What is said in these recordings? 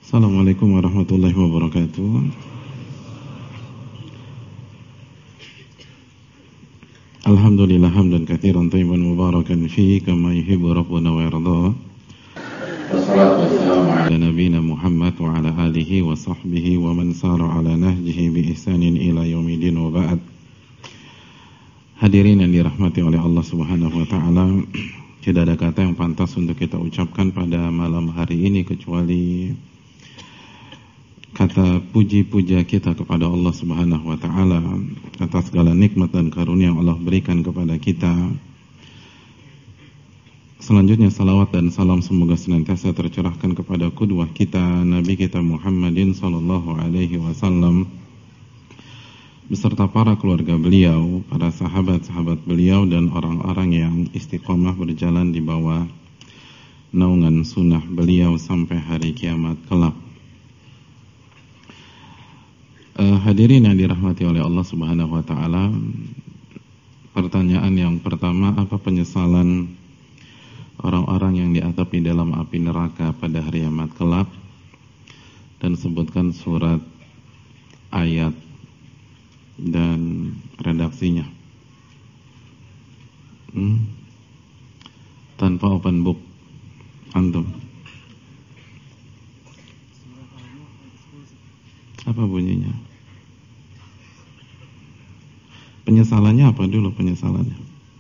Assalamualaikum warahmatullahi wabarakatuh. Alhamdulillah hamdan katsiran thayyiban mubarakan fihi kama yuhibbu rabbuna wa yarda. Wassalatu wassalamu ala nabiyyina Muhammad wa ala alihi wa sahbihi wa man sara ala nahjihi bi ihsanin ila yaumidin wa ba'd. Hadirin yang dirahmati oleh Allah Subhanahu wa taala, tidak ada kata yang pantas untuk kita ucapkan pada malam hari ini kecuali kata puji-puja kita kepada Allah Subhanahu wa taala atas segala nikmat dan karunia yang Allah berikan kepada kita. Selanjutnya salawat dan salam semoga senantiasa tercurahkan kepada qudwah kita Nabi kita Muhammadin sallallahu alaihi wasallam beserta para keluarga beliau, para sahabat-sahabat beliau dan orang-orang yang istiqomah berjalan di bawah naungan sunnah beliau sampai hari kiamat kelak. Hadirin yang dirahmati oleh Allah Subhanahu wa taala, pertanyaan yang pertama, apa penyesalan orang-orang yang diazab di dalam api neraka pada hari kiamat kelak? Dan sebutkan surat, ayat dan redaksinya. Tanpa open book antum. Apa bunyinya? Penyesalannya apa dulu penyesalannya?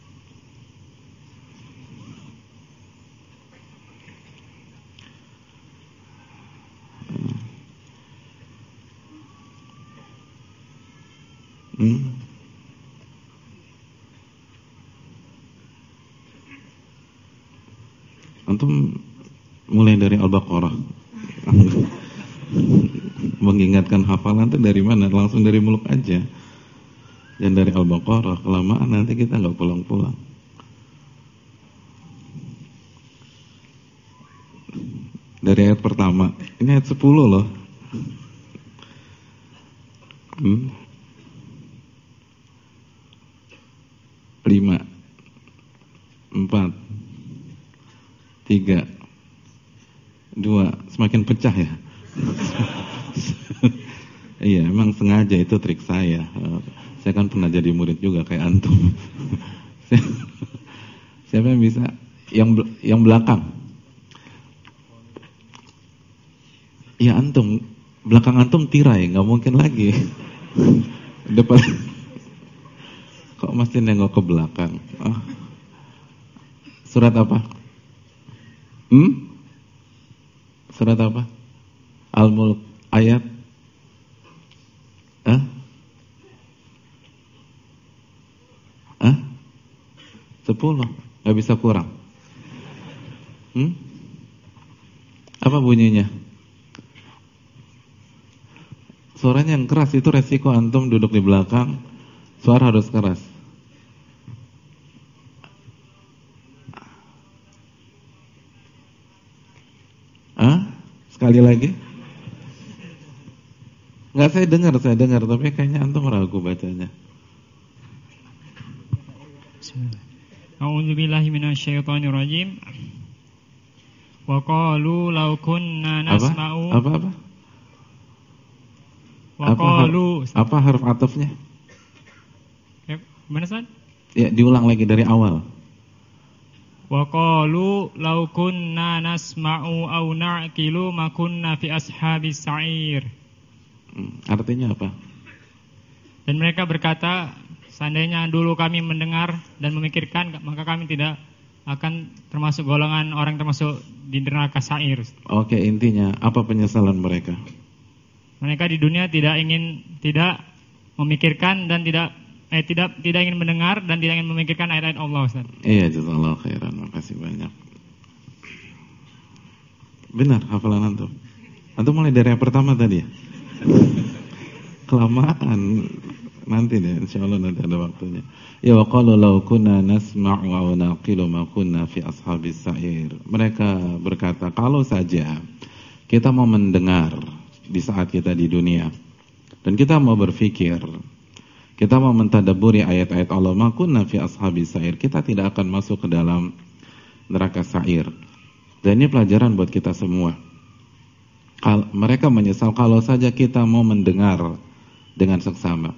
Antum mulai dari Al-Baqarah. Mengingatkan hafalan itu dari mana? Langsung dari muluk aja. Dan dari Al-Baqarah, kelamaan nanti kita nggak pulang-pulang. Dari ayat pertama, ini ayat 10 loh. 5 4 3 2, semakin pecah ya. Iya, emang sengaja, itu trik saya. Saya kan pernah jadi murid juga kayak antum. Siapa yang bisa? Yang belakang. Ya antum, belakang antum tirai, nggak mungkin lagi. Depan. Kok mesti nengok ke belakang? Surat apa? Surat apa? Al-Mulk ayat 10, gak bisa kurang. Apa bunyinya? Suaranya yang keras itu resiko antum duduk di belakang, suara harus keras. Sekali lagi? Enggak, saya dengar, tapi kayaknya antum ragu bacanya. A'udzubillahi minasyaitonirrajim. Wa qalu law kunna nasma'u. Apa? Wa qalu. Apa huruf atofnya? Mana San? Ya, diulang lagi dari awal. Wa qalu law kunna nasma'u aw na'qilu ma kunna fi ashabis sa'ir. Artinya apa? Dan mereka berkata, seandainya dulu kami mendengar dan memikirkan, maka kami tidak akan termasuk golongan orang termasuk di neraka sa'ir. Oke, intinya apa penyesalan mereka? Mereka di dunia tidak memikirkan dan tidak ingin mendengar dan tidak ingin memikirkan ayat-ayat Allah, Ustaz. Iya, jazakallahu khairan. Makasih banyak. Benar hafalan antum. Antum mulai dari yang pertama tadi ya? Kelamaan. Nanti deh, insyaallah nanti ada waktunya. Ya wa qalu law kunna nasma'u wa naqilu ma kunna fi ashabis sa'ir. Mereka berkata, kalau saja kita mau mendengar di saat kita di dunia dan kita mau berpikir, kita mau mentadabburi ayat-ayat Allah, ma kunna fi ashabis sa'ir, kita tidak akan masuk ke dalam neraka sa'ir. Dan ini pelajaran buat kita semua. Mereka menyesal kalau saja kita mau mendengar dengan seksama.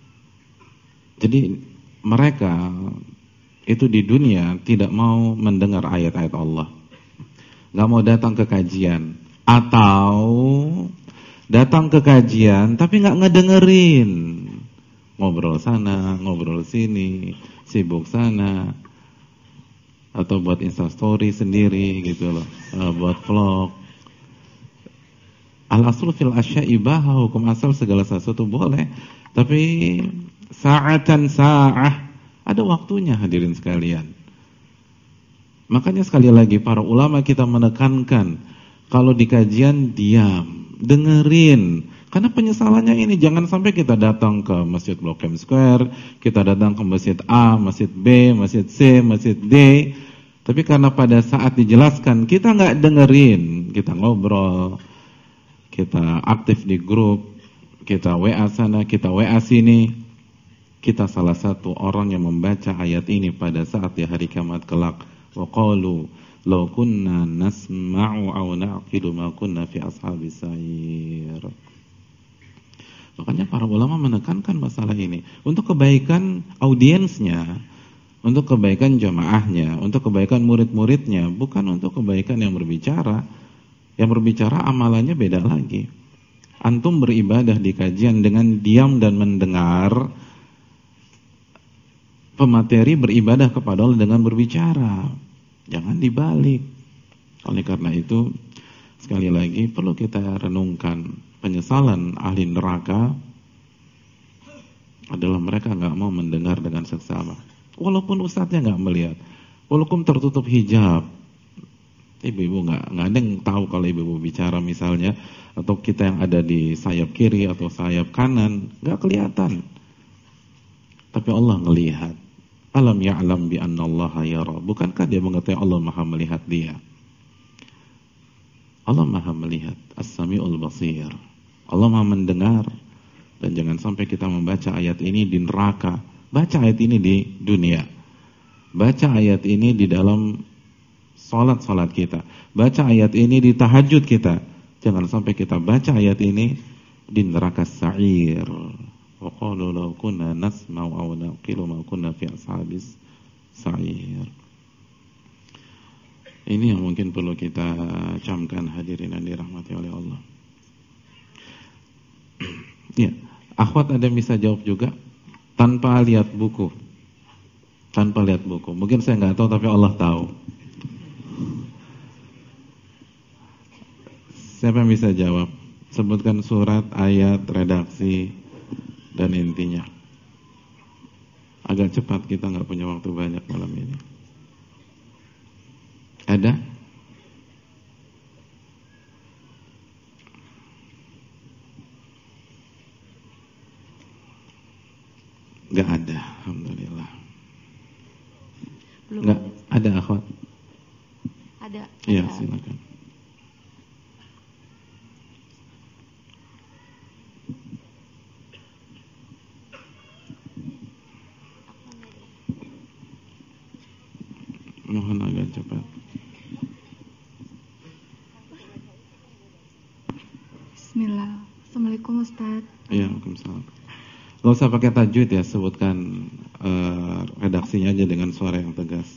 Jadi mereka itu di dunia tidak mau mendengar ayat-ayat Allah, nggak mau datang ke kajian, atau datang ke kajian tapi nggak ngedengerin, ngobrol sana, ngobrol sini, sibuk sana, atau buat instastory sendiri gitu loh, buat vlog. Al-aslu fil asya'i ibaha, hukum asal segala sesuatu boleh, tapi sa'atan sa'ah, ada waktunya hadirin sekalian. Makanya sekali lagi para ulama kita menekankan, kalau di kajian diam, dengerin. Karena penyesalannya ini, jangan sampai kita datang ke Masjid Blok M Square, kita datang ke Masjid A, Masjid B, Masjid C, Masjid D, tapi karena pada saat dijelaskan kita nggak dengerin, kita ngobrol, kita aktif di grup, kita WA sana, kita WA sini, kita salah satu orang yang membaca ayat ini pada saat di hari kiamat kelak. Wa qalu law kunna nasma'u aw na'qilu ma kunna fi ashabis sa'ir. Makanya para ulama menekankan masalah ini untuk kebaikan audiensnya, untuk kebaikan jamaahnya, untuk kebaikan murid-muridnya, bukan untuk kebaikan yang berbicara. Yang berbicara amalannya beda lagi. Antum beribadah di kajian dengan diam dan mendengar, pemateri beribadah kepada Allah dengan berbicara. Jangan dibalik. Oleh karena itu, sekali lagi perlu kita renungkan, penyesalan ahli neraka adalah mereka nggak mau mendengar dengan seksama. Walaupun ustadznya nggak melihat, walaupun tertutup hijab, ibu-ibu nggak ada yang tahu kalau ibu-ibu bicara misalnya, atau kita yang ada di sayap kiri atau sayap kanan nggak kelihatan, tapi Allah ngelihat. Alam ya'lam bi annallaha yara. Bukankah dia mengetahui Allah Maha melihat dia? Allah Maha melihat, As-Sami'ul Basir. Allah Maha mendengar. Dan jangan sampai kita membaca ayat ini di neraka. Baca ayat ini di dunia. Baca ayat ini di dalam salat kita. Baca ayat ini di tahajud kita. Jangan sampai kita baca ayat ini di neraka sa'ir. Wa qalu law kunna nasma'u aw naqilu ma kunna fi ashabis sa'ir. Ini yang mungkin perlu kita camkan hadirin yang dirahmati oleh Allah. Ya, akhwat ada yang bisa jawab juga tanpa lihat buku. Tanpa lihat buku. Mungkin saya nggak tahu tapi Allah tahu. Siapa yang bisa jawab? Sebutkan surat, ayat, redaksi, dan intinya. Agak cepat, kita nggak punya waktu banyak malam ini. Ada? Nggak ada, alhamdulillah. Belum. Nggak ada, akhwat? Ada. Iya, silakan. Mohon agak cepat. Bismillah. Assalamualaikum Ustaz. Iya, waalaikumsalam. Gak usah pakai tajwid ya, sebutkan redaksinya aja dengan suara yang tegas.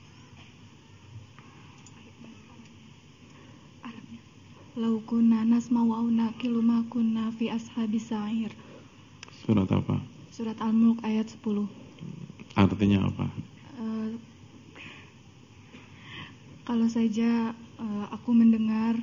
Lau kunna nasma'u aw naqilu ma kunna fi ashabis sa'ir. Surat apa? Surat Al-Mulk ayat 10. Artinya apa? Kalau saja aku mendengar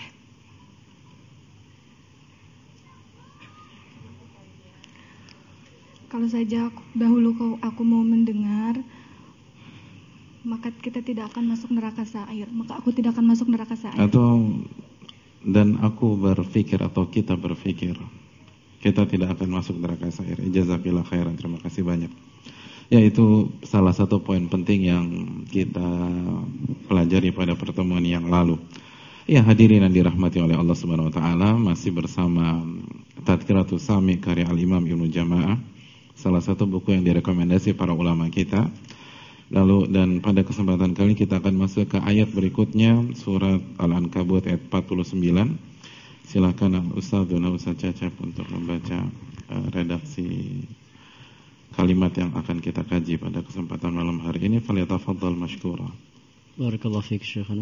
kalau saja aku mau mendengar, maka kita tidak akan masuk neraka sa'ir. Maka aku tidak akan masuk neraka sa'ir. Atau dan aku berpikir atau kita berpikir kita tidak akan masuk neraka sa'ir. Jazakallahu khairan, terima kasih banyak. Ya, itu salah satu poin penting yang kita pelajari pada pertemuan yang lalu. Ya, hadirin yang dirahmati oleh Allah Subhanahu wa taala, masih bersama Tadhkiratus Sami karya Al-Imam Ibnu Jama'ah, salah satu buku yang direkomendasi para ulama kita. Lalu dan pada kesempatan kali kita akan masuk ke ayat berikutnya, surat Al-Ankabut ayat 49. Silakan Ustadzuna Ustadz Cecep untuk membaca redaksi kalimat yang akan kita kaji pada kesempatan malam hari ini. Falyatafaddal mashkura. Barakallahu fiik Syekhana.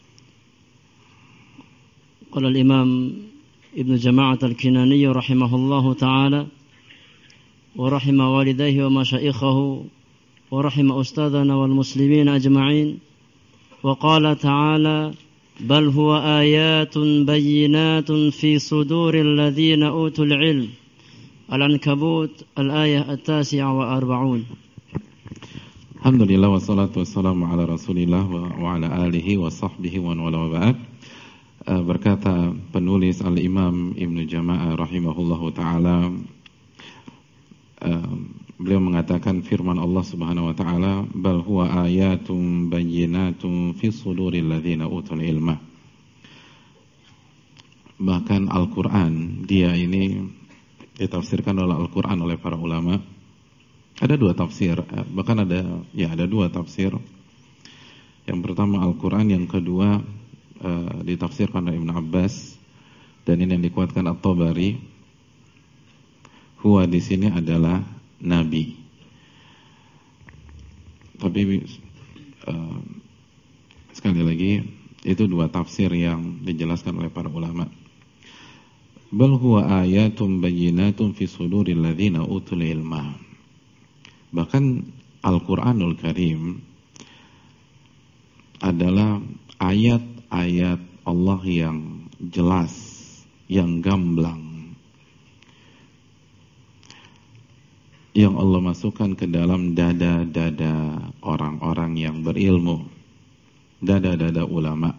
Qala al-Imam Ibn Jama'at al-Kinani rahimahullahu ta'ala wa rahima walidayhi wa masyaikhahu wa rahima ustadzana wal muslimin ajma'in wa qala ta'ala bal huwa ayatun bayyinatun fi suduril ladzina utul ilm. Al-Ankabut al-ayah at-tasi'ah wa arba'un. Alhamdulillah wassalatu wassalamu ala Rasulillah wa ala alihi wa sahbihi wa wala wa ba'd. Berkata penulis Al-Imam Ibnu Jama'ah rahimahullahu taala, beliau mengatakan firman Allah Subhanahu wa taala, bal huwa ayatun bayyinatun fi suduril ladzina utul ilma. Bahkan Al-Qur'an dia ini ditafsirkan oleh Al-Qur'an oleh para ulama. Ada dua tafsir, bahkan ada dua tafsir. Yang pertama Al-Qur'an, yang kedua ditafsirkan oleh Ibn Abbas, dan ini yang dikuatkan At-Tabari. Huwa di sini adalah nabi. Tapi sekali lagi itu dua tafsir yang dijelaskan oleh para ulama. Bal huwa ayatun bayyinatun fi suduril ladzina utul ilma. Bahkan Al-Qur'anul Karim adalah ayat-ayat Allah yang jelas, yang gamblang, yang Allah masukkan ke dalam dada-dada orang-orang yang berilmu, dada-dada ulama.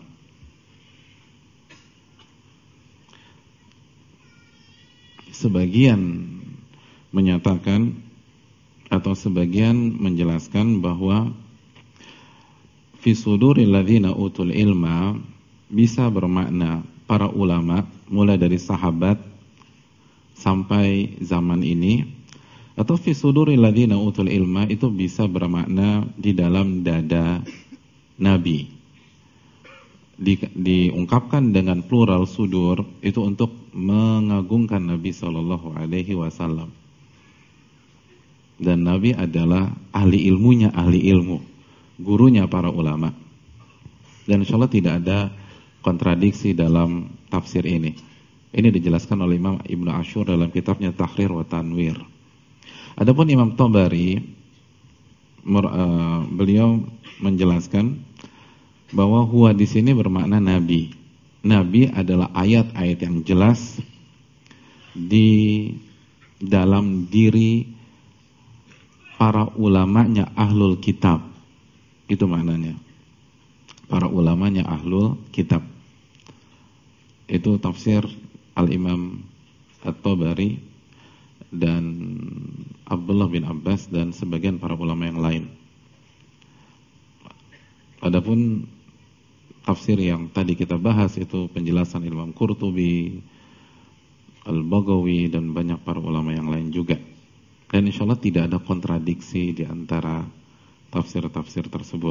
Sebagian menyatakan atau sebagian menjelaskan bahwa fi suduril ladzina utul ilma bisa bermakna para ulama mulai dari sahabat sampai zaman ini, atau fi suduril ladzina utul ilma itu bisa bermakna di dalam dada nabi. Diungkapkan dengan plural sudur itu untuk mengagungkan Nabi sallallahu alaihi wasallam. Dan Nabi adalah ahli ilmunya ahli ilmu, gurunya para ulama. Dan insyaallah tidak ada kontradiksi dalam tafsir ini. Ini dijelaskan oleh Imam Ibnu Ashur dalam kitabnya Tahrir wa Tanwir. Adapun Imam Tabari beliau menjelaskan bahwa huwa di sini bermakna nabi. Nabi adalah ayat-ayat yang jelas di dalam diri para ulamanya ahlul kitab. Itu maknanya. Para ulamanya ahlul kitab. Itu tafsir Al-Imam At-Tabari dan Abdullah bin Abbas dan sebagian para ulama yang lain. Adapun tafsir yang tadi kita bahas itu penjelasan Imam Qurtubi, Al-Baghawi dan banyak para ulama yang lain juga. Dan insyaallah tidak ada kontradiksi di antara tafsir-tafsir tersebut.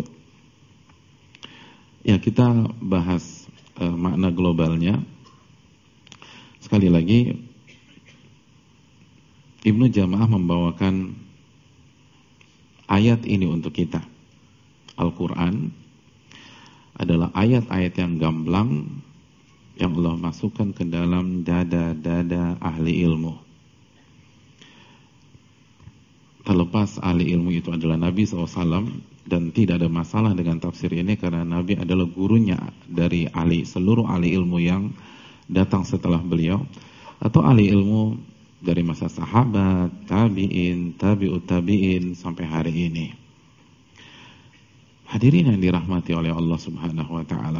Ya, kita bahas makna globalnya. Sekali lagi Ibnu Jama'ah membawakan ayat ini untuk kita. Al-Quran adalah ayat-ayat yang gamblang yang Allah masukkan ke dalam dada-dada ahli ilmu. Terlepas ahli ilmu itu adalah Nabi SAW, dan tidak ada masalah dengan tafsir ini karena Nabi adalah gurunya dari seluruh ahli ilmu yang datang setelah beliau, atau ahli ilmu dari masa sahabat, tabi'in, tabi'ut tabi'in sampai hari ini. Hadirin yang dirahmati oleh Allah Subhanahu wa taala.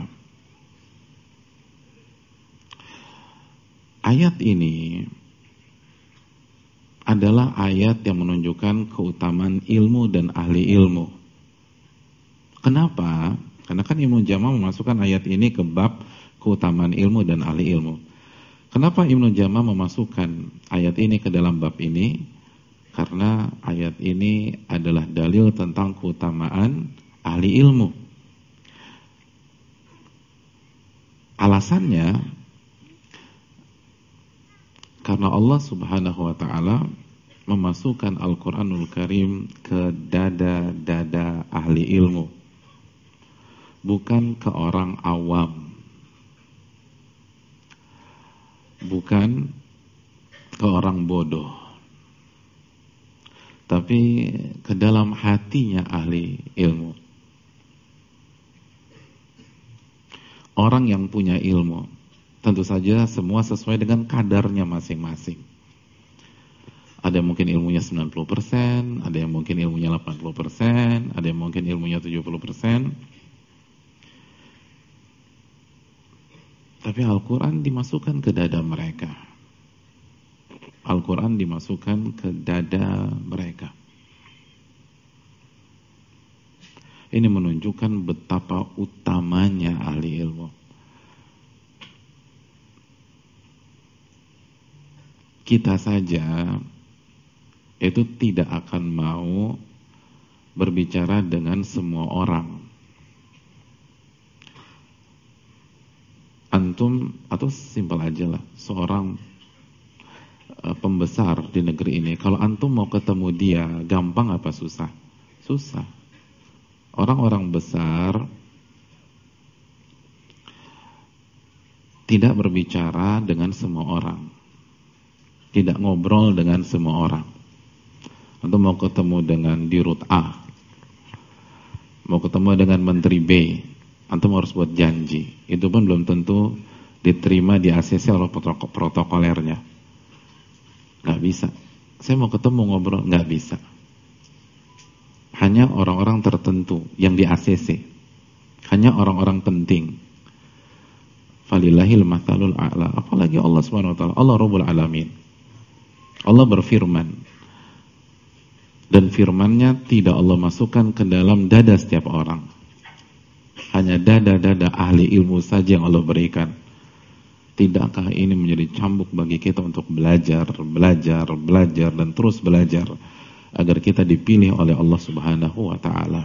Ayat ini adalah ayat yang menunjukkan keutamaan ilmu dan ahli ilmu. Kenapa? Karena kan Ibnu Jama'ah memasukkan ayat ini ke bab keutamaan ilmu dan ahli ilmu. Kenapa Ibnu Jama'ah memasukkan ayat ini ke dalam bab ini? Karena ayat ini adalah dalil tentang keutamaan ahli ilmu. Alasannya Karena Allah Subhanahu wa taala memasukkan Al-Qur'anul Karim ke dada-dada ahli ilmu, bukan ke orang awam, bukan ke orang bodoh, tapi ke dalam hatinya ahli ilmu. Orang yang punya ilmu, tentu saja semua sesuai dengan kadarnya masing-masing. Ada yang mungkin ilmunya 90%, ada yang mungkin ilmunya 80%, ada yang mungkin ilmunya 70%. Tapi Al-Quran dimasukkan ke dada mereka. Al-Quran dimasukkan ke dada mereka. Ini menunjukkan betapa utamanya ahli ilmu. Kita saja itu tidak akan mau berbicara dengan semua orang. Antum, atau simpel aja lah, seorang pembesar di negeri ini, kalau antum mau ketemu dia, gampang apa susah? Susah. Orang-orang besar tidak berbicara dengan semua orang, tidak ngobrol dengan semua orang. Antum mau ketemu dengan dirut A, mau ketemu dengan menteri B, antum harus buat janji. Itu pun belum tentu diterima di ACC oleh protokolernya. Gak bisa. Saya mau ketemu ngobrol, gak bisa. Hanya orang-orang tertentu yang di ACC, hanya orang-orang penting. Falillahil mathalul a'la. Apalagi Allah Subhanahu wa taala, Allah Rabbul Alamin. Allah berfirman, dan firman-Nya tidak Allah masukkan ke dalam dada setiap orang. Hanya dada-dada ahli ilmu saja yang Allah berikan. Tidakkah ini menjadi cambuk bagi kita untuk belajar, dan terus belajar agar kita dipilih oleh Allah Subhanahu wa taala.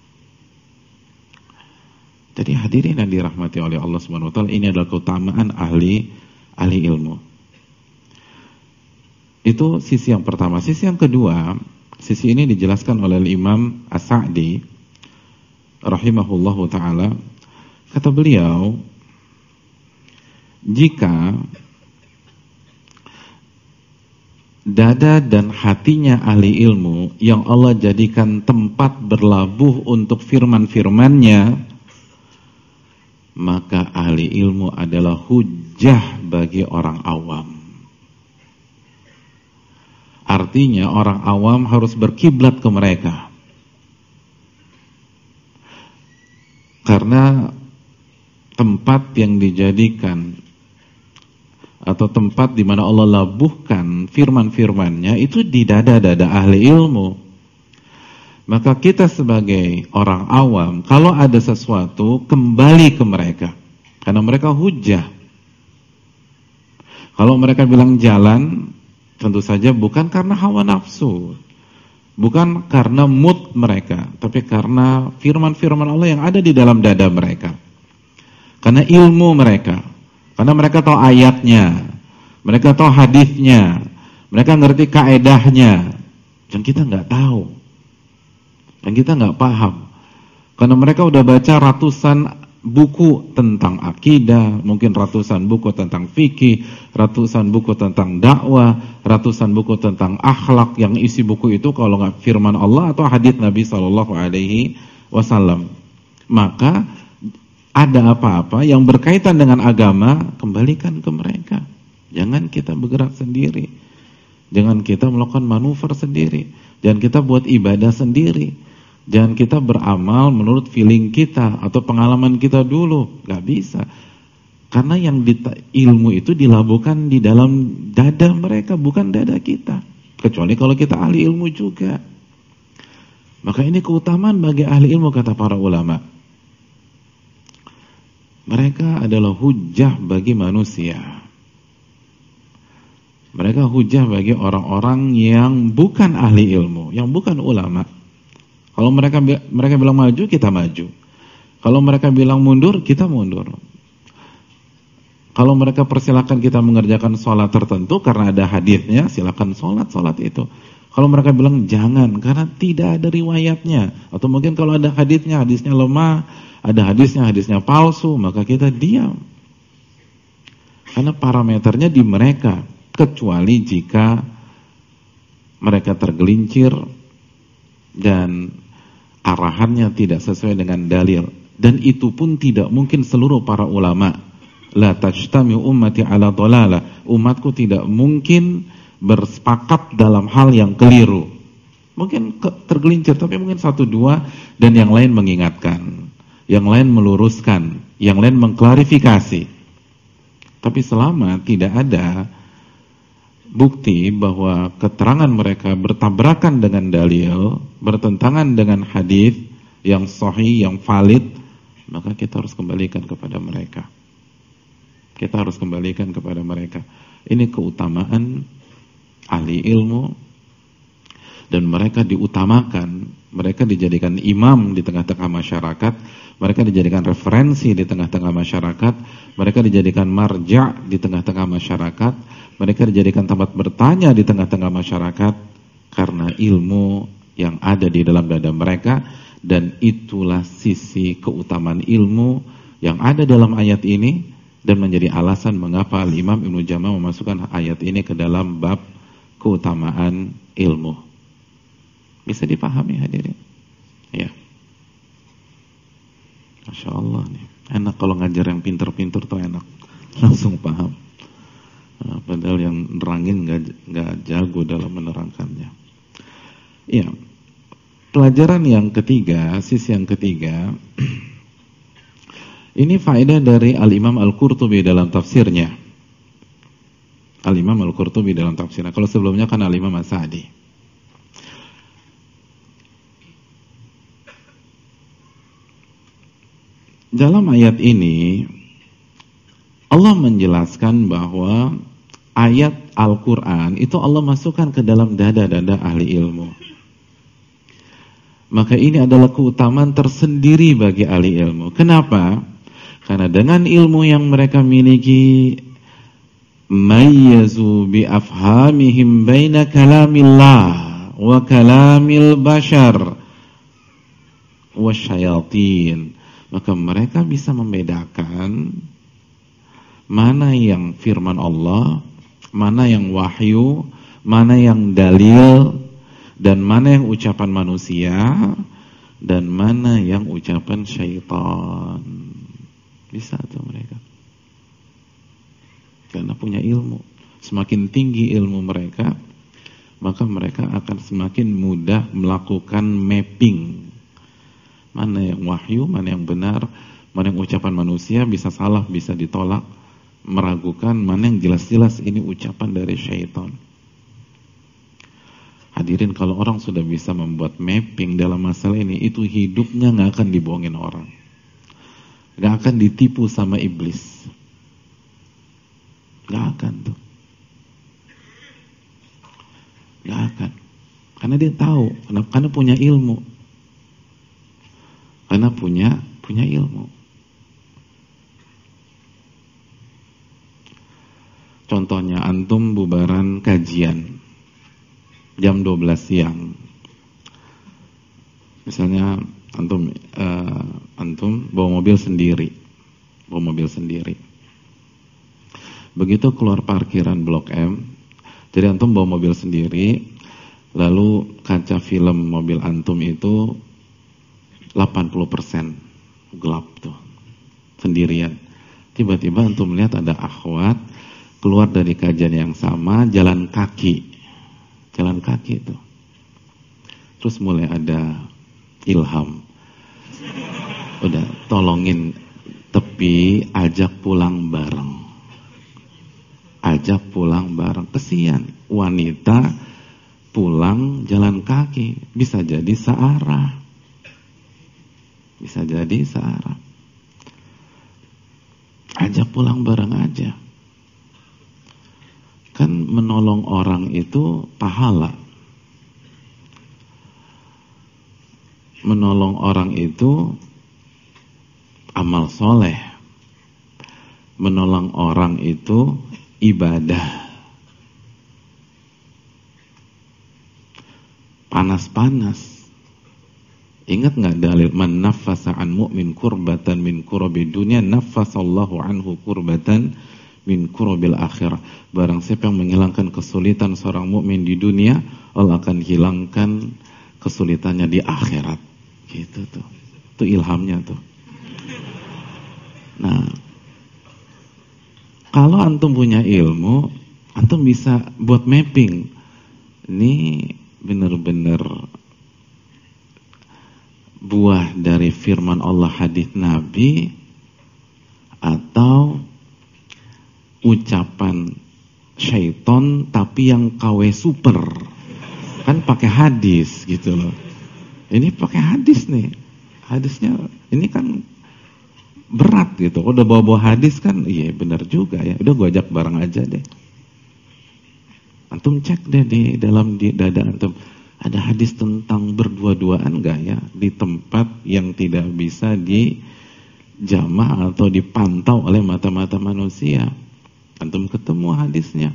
Jadi hadirin yang dirahmati oleh Allah Subhanahu wa taala, ini adalah keutamaan ahli ilmu. Itu sisi yang pertama. Sisi yang kedua, sisi ini dijelaskan oleh Imam As-Sa'di rahimahullahu ta'ala. Kata beliau, jika dada dan hatinya ahli ilmu yang Allah jadikan tempat berlabuh untuk firman-firman-Nya, maka ahli ilmu adalah hujjah bagi orang awam. Artinya orang awam harus berkiblat ke mereka. Karena tempat yang dijadikan atau tempat di mana Allah labuhkan firman-firman-Nya itu di dada-dada ahli ilmu. Maka kita sebagai orang awam, kalau ada sesuatu, kembali ke mereka. Karena mereka hujjah. Kalau mereka bilang jalan, tentu saja bukan karena hawa nafsu, bukan karena mood mereka, tapi karena firman-firman Allah yang ada di dalam dada mereka. Karena ilmu mereka, karena mereka tahu ayatnya, mereka tahu hadisnya, mereka ngerti kaedahnya, dan kita nggak tahu, dan kita nggak paham. Karena mereka udah baca ratusan buku tentang akidah, mungkin ratusan buku tentang fikih, ratusan buku tentang dakwah, ratusan buku tentang akhlak, yang isi buku itu kalau nggak firman Allah atau hadits Nabi SAW. Maka ada apa-apa yang berkaitan dengan agama, kembalikan ke mereka. Jangan kita bergerak sendiri, jangan kita melakukan manuver sendiri, jangan kita buat ibadah sendiri, jangan kita beramal menurut feeling kita atau pengalaman kita dulu. Gak bisa. Karena yang ilmu itu dilabuhkan di dalam dada mereka, bukan dada kita. Kecuali kalau kita ahli ilmu juga. Maka ini keutamaan bagi ahli ilmu, kata para ulama. Mereka adalah hujjah bagi manusia. Mereka hujjah bagi orang-orang yang bukan ahli ilmu, yang bukan ulama. Kalau mereka bilang maju, kita maju. Kalau mereka bilang mundur, kita mundur. Kalau mereka persilakan kita mengerjakan sholat tertentu karena ada hadisnya, silakan sholat itu. Kalau mereka bilang jangan karena tidak ada riwayatnya, atau mungkin kalau ada hadisnya lemah, ada hadisnya palsu, maka kita diam. Karena parameternya di mereka, kecuali jika mereka tergelincir dan arahannya tidak sesuai dengan dalil. Dan itu pun tidak mungkin seluruh para ulama. La tajtami ummati ala dhalalah. Umatku tidak mungkin bersepakat dalam hal yang keliru. Mungkin tergelincir, tapi mungkin 1-2 dan yang lain mengingatkan, yang lain meluruskan, yang lain mengklarifikasi. Tapi selama tidak ada bukti bahwa keterangan mereka bertabrakan dengan dalil, bertentangan dengan hadis yang sahih, yang valid, maka kita harus kembalikan kepada mereka. Ini keutamaan ahli ilmu, dan mereka diutamakan, mereka dijadikan imam di tengah-tengah masyarakat, mereka dijadikan referensi di tengah-tengah masyarakat, mereka dijadikan marja' di tengah-tengah masyarakat, mereka dijadikan tempat bertanya di tengah-tengah masyarakat, karena ilmu yang ada di dalam dada mereka. Dan itulah sisi keutamaan ilmu yang ada dalam ayat ini, dan menjadi alasan mengapa Imam Ibnu Jama'ah memasukkan ayat ini ke dalam bab keutamaan ilmu. Bisa dipahami hadirin? Ya. Masya Allah nih. Enak kalau ngajar yang pinter-pinter tuh enak. Langsung paham. Padahal yang nerangin gak jago dalam menerangkannya. Iya. Pelajaran yang ketiga, sisi yang ketiga, ini faedah dari Al-Imam Al-Qurtubi dalam tafsirnya. Al-Imam Al-Qurtubi dalam tafsirnya. Kalau sebelumnya kan Al-Imam As-Sa'di. Dalam ayat ini Allah menjelaskan bahwa ayat Al-Quran itu Allah masukkan ke dalam dada-dada ahli ilmu. Maka ini adalah keutamaan tersendiri bagi ahli ilmu. Kenapa? Karena dengan ilmu yang mereka miliki, mayyazu bi afhamihim baina kalamillah wa kalamil bashar wa syayatin. Maka mereka bisa membedakan mana yang firman Allah, mana yang wahyu, mana yang dalil, dan mana yang ucapan manusia, dan mana yang ucapan syaitan. Bisa tuh mereka, karena punya ilmu. Semakin tinggi ilmu mereka, maka mereka akan semakin mudah melakukan mapping. Mana yang wahyu, mana yang benar, mana yang ucapan manusia, bisa salah, bisa ditolak, meragukan, mana yang jelas-jelas ini ucapan dari syaitan. Hadirin, kalau orang sudah bisa membuat mapping dalam masalah ini, itu hidupnya gak akan dibohongin orang, gak akan ditipu sama iblis, gak akan tuh, gak akan. Karena dia tahu, karena punya ilmu, karena punya ilmu. Contohnya, antum bubaran kajian jam 12 siang. Misalnya antum bawa mobil sendiri. Begitu keluar parkiran Blok M, jadi antum bawa mobil sendiri, lalu kaca film mobil antum itu 80% gelap tuh, sendirian. Tiba-tiba antum melihat ada akhwat keluar dari kajian yang sama, jalan kaki tuh. Terus mulai ada ilham, udah tolongin tepi, ajak pulang bareng. Kesian wanita pulang jalan kaki, bisa jadi searah. Ajak pulang bareng aja. Kan menolong orang itu pahala. Menolong orang itu amal soleh. menolong orang itu ibadah. Panas-panas. Ingat nggak dalil man naffasa an mu'min kurbatan min kurabi dunia naffasallahu anhu kurbatan min kurabil akhirah. Barang siapa yang menghilangkan kesulitan seorang mukmin di dunia, Allah akan hilangkan kesulitannya di akhirat. Gitu tuh. Itu ilhamnya tuh. Nah, kalau antum punya ilmu, antum bisa buat mapping. Ini benar-benar buah dari firman Allah, hadis Nabi, atau ucapan syaiton tapi yang KW super. Kan pakai hadis gitu loh. Ini pakai hadis nih. Hadisnya ini kan berat gitu. Udah bawa-bawa hadis kan, iya benar juga ya. Udah gue ajak bareng aja deh. Antum cek deh di dalam dada antum. Ada hadis tentang berdua-duaan gak ya di tempat yang tidak bisa dijamah atau dipantau oleh mata-mata manusia? Antum ketemu hadisnya.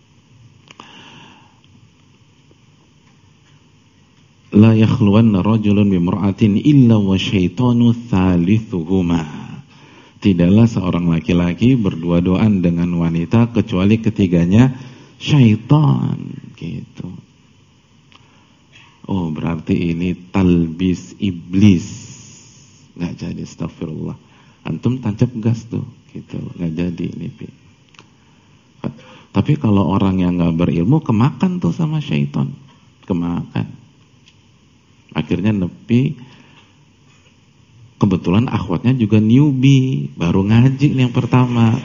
La yakhluwanna rajulun bimra'atin illa wa syaitanu thalithuhuma. Tidaklah seorang laki-laki berdua-duaan dengan wanita kecuali ketiganya syaitan. Gitu. Oh, berarti ini talbis iblis. Nggak jadi, astagfirullah. Antum tancap gas tuh, gitu. Nggak jadi ini, Pi. Tapi kalau orang yang nggak berilmu, kemakan tuh sama syaitan. Kemakan. Akhirnya nepi. Kebetulan akhwatnya juga newbie, baru ngaji nih yang pertama.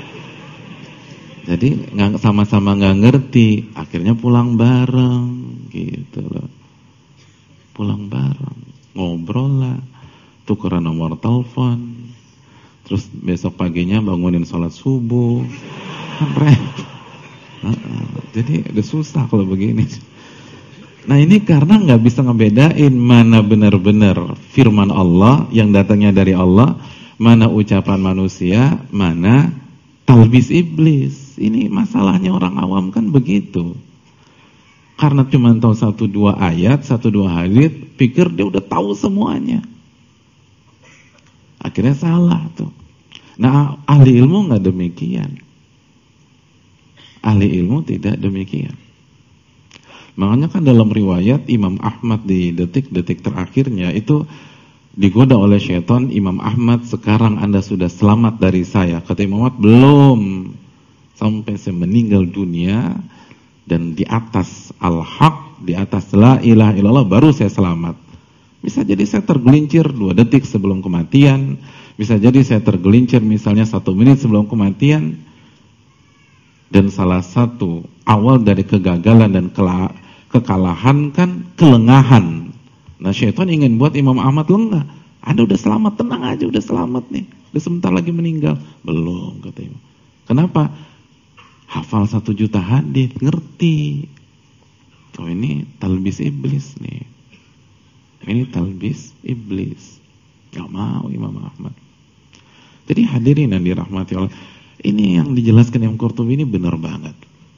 Jadi sama-sama nggak ngerti. Akhirnya pulang bareng, gitu loh. Pulang bareng, ngobrol lah, tukeran nomor telepon, terus besok paginya bangunin sholat subuh, kan repot. Jadi udah susah kalau begini. Nah ini karena nggak bisa ngebedain mana benar-benar firman Allah yang datangnya dari Allah, mana ucapan manusia, mana talbis iblis. Ini masalahnya orang awam kan begitu. Karena cuma tahu 1-2 ayat, 1-2 hadis, pikir dia udah tahu semuanya. Akhirnya salah tuh. Nah, ahli ilmu nggak demikian. Ahli ilmu tidak demikian. Makanya kan dalam riwayat Imam Ahmad di detik-detik terakhirnya itu digoda oleh syaitan. Imam Ahmad, sekarang Anda sudah selamat dari saya. Kata Imam Ahmad, belum. Sampai saya meninggal dunia dan di atas al-haq, di atas la ilaha illallah, baru saya selamat. Bisa jadi saya tergelincir 2 detik sebelum kematian, bisa jadi saya tergelincir misalnya 1 menit sebelum kematian. Dan salah satu awal dari kegagalan dan kekalahan kan kelengahan. Nah syaitan ingin buat Imam Ahmad lengah. Anda udah selamat, tenang aja, udah selamat nih, udah sebentar lagi meninggal. Belum, kata Imam. Kenapa? Hafal 1 juta hadis, ngerti. Oh ini talbis iblis nih. Ini talbis iblis. Gak mau Imam Ahmad. Jadi hadirin yang dirahmati Allah, ini yang dijelaskan Imam Qurtubi ini benar banget.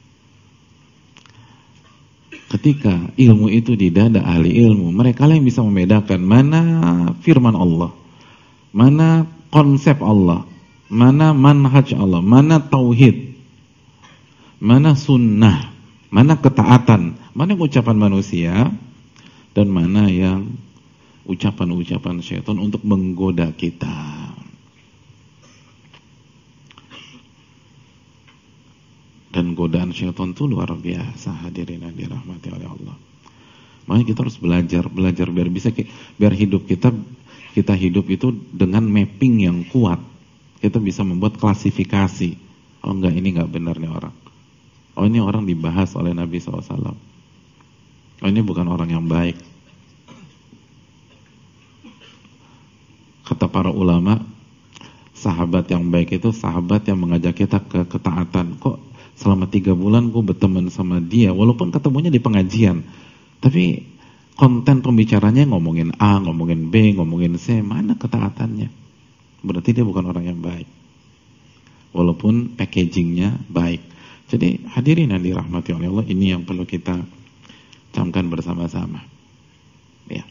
Ketika ilmu itu di dada ahli ilmu, mereka lah yang bisa membedakan mana firman Allah, mana konsep Allah, mana manhaj Allah, mana tauhid, mana sunnah, mana ketaatan, mana ucapan manusia, dan mana yang ucapan-ucapan syaitan untuk menggoda kita. Dan godaan syaitan itu luar biasa, hadirin yang dirahmati oleh Allah. Makanya kita harus belajar biar bisa, biar hidup kita hidup itu dengan mapping yang kuat. Kita bisa membuat klasifikasi. Oh enggak, ini enggak benar nih orang. Oh ini orang dibahas oleh Nabi SAW. Oh ini bukan orang yang baik. Kata para ulama, sahabat yang baik itu sahabat yang mengajak kita ke ketaatan. Kok selama 3 bulan gue berteman sama dia, walaupun ketemunya di pengajian, tapi konten pembicaranya ngomongin A, ngomongin B, ngomongin C, mana ketaatannya? Berarti dia bukan orang yang baik. walaupun packagingnya baik. Jadi hadirin yang dirahmati oleh Allah, ini yang perlu kita camkan bersama-sama. Ya.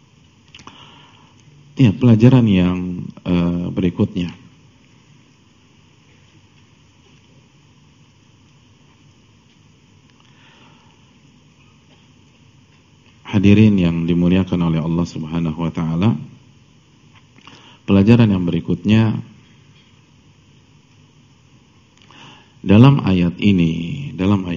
Ya, pelajaran yang berikutnya. Hadirin yang dimuliakan oleh Allah Subhanahu wa taala. Pelajaran yang berikutnya, dalam ayat ini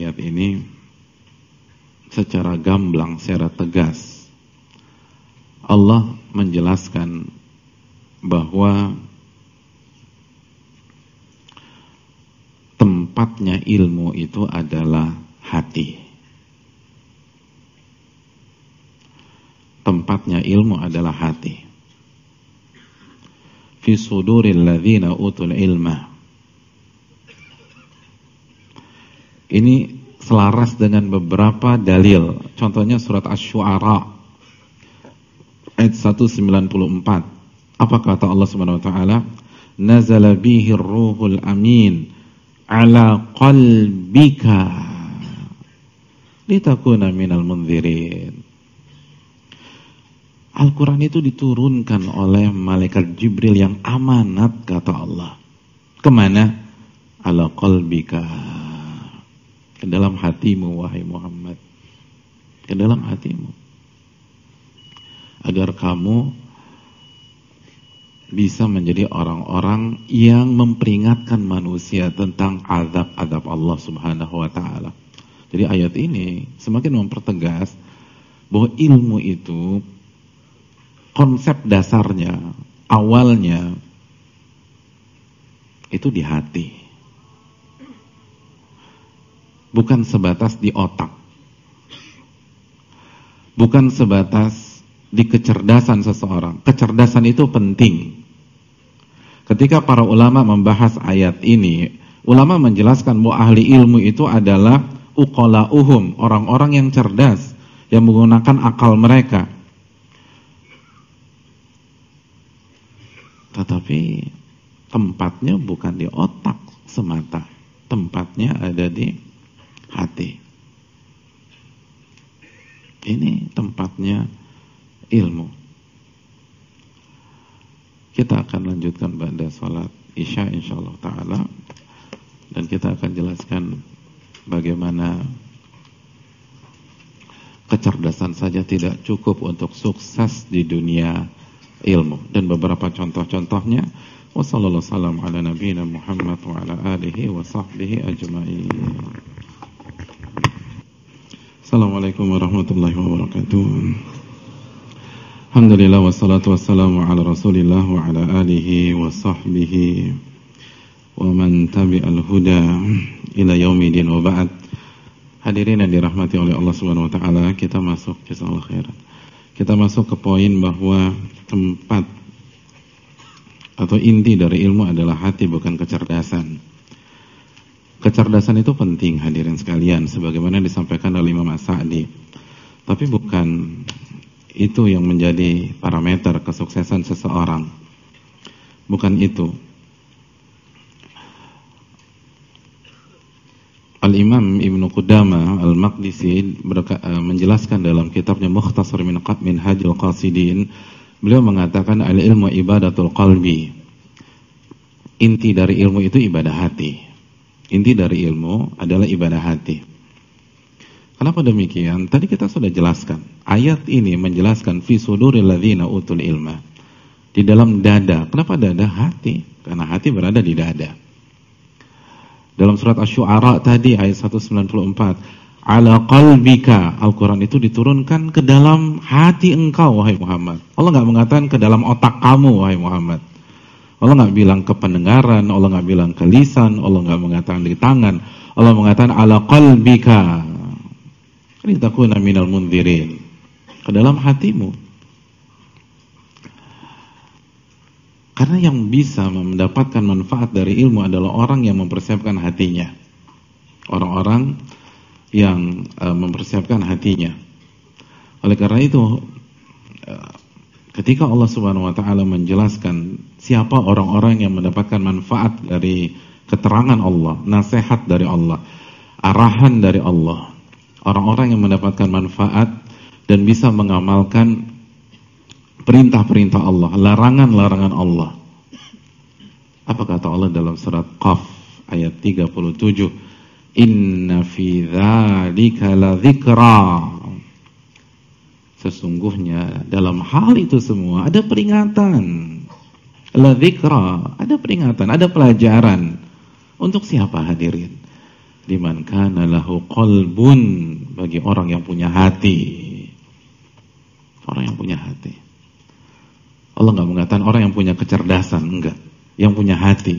secara gamblang, secara tegas Allah menjelaskan bahwa tempatnya ilmu itu adalah hati. Tempatnya ilmu adalah hati. Fi suduril ladzina utul ilma. Ini selaras dengan beberapa dalil. Contohnya surat Asy-Syu'ara ayat 194. Apa kata Allah Subhanahu wa taala? Nazala bihir ruhul amin ala qalbika litakuna minal mundzirin. Al-Quran itu diturunkan oleh malaikat Jibril yang amanat, kata Allah. Kemana? Ala qalbika. Ke dalam hatimu, wahai Muhammad. Ke dalam hatimu. Agar kamu bisa menjadi orang-orang yang memperingatkan manusia tentang azab-azab Allah Subhanahu wa ta'ala. Jadi ayat ini semakin mempertegas bahwa ilmu itu konsep dasarnya, awalnya itu di hati. Bukan sebatas di otak. Bukan sebatas di kecerdasan seseorang. Kecerdasan itu penting. Ketika para ulama membahas ayat ini, ulama menjelaskan bahwa ahli ilmu itu adalah uqala'uhum, orang-orang yang cerdas, yang menggunakan akal mereka. Tetapi tempatnya bukan di otak semata. Tempatnya ada di hati. Ini tempatnya ilmu. Kita akan lanjutkan ba'da salat Isya insyaallah ta'ala. Dan kita akan jelaskan bagaimana kecerdasan saja tidak cukup untuk sukses di dunia ilmu, dan beberapa contoh-contohnya. Wassallallahu ala nabiyina Muhammad wa ala alihi wa sahbihi ajma'in. Assalamualaikum warahmatullahi wabarakatuh. Alhamdulillah wassalatu wassalamu ala Rasulillah wa ala alihi wa sahbihi wa man tabi'al huda ila yaumidin wa ba'd. Hadirin yang dirahmati oleh Allah Subhanahu wa taala, kita masuk, jazakallahu khairan. Kita masuk ke poin bahwa tempat atau inti dari ilmu adalah hati, bukan kecerdasan. Kecerdasan itu penting, hadirin sekalian, sebagaimana disampaikan oleh Imam As-Sa'di. Tapi bukan itu yang menjadi parameter kesuksesan seseorang. Bukan itu. Al-Imam Ibnu Qudamah Al-Maqdisi menjelaskan dalam kitabnya Mukhtasar Minhajul Qasidin, beliau mengatakan al-ilmu ibadatul qalbi. Inti dari ilmu itu ibadah hati. Inti dari ilmu adalah ibadah hati. Kenapa demikian? Tadi kita sudah jelaskan. Ayat ini menjelaskan fi suduril ladzina utul ilma. Di dalam dada. Kenapa dada? Hati. Karena hati berada di dada. Dalam surat Asy-Syu'ara tadi ayat 194, ala qalbika, Al-Quran itu diturunkan ke dalam hati engkau, wahai Muhammad. Allah nggak mengatakan ke dalam otak kamu, wahai Muhammad. Allah nggak bilang ke pendengaran, Allah nggak bilang ke lisan, Allah nggak mengatakan di tangan. Allah mengatakan ala qalbika, litakuna minal mundzirin, ke dalam hatimu. Karena yang bisa mendapatkan manfaat dari ilmu adalah orang yang mempersiapkan hatinya. Orang-orang yang mempersiapkan hatinya. Oleh karena itu, ketika Allah Subhanahu wa taala menjelaskan siapa orang-orang yang mendapatkan manfaat dari keterangan Allah, nasihat dari Allah, arahan dari Allah. Orang-orang yang mendapatkan manfaat dan bisa mengamalkan perintah-perintah Allah, larangan-larangan Allah. Apa kata Allah dalam surat Qaf ayat 37? Inna fi dzalika ladzikra. Sesungguhnya dalam hal itu semua ada peringatan. Ladzikra, ada peringatan, ada pelajaran. Untuk siapa hadirin? Liman kana lahu qalbun, bagi orang yang punya hati. Orang yang punya hati. Allah enggak mengatakan orang yang punya kecerdasan, enggak. Yang punya hati.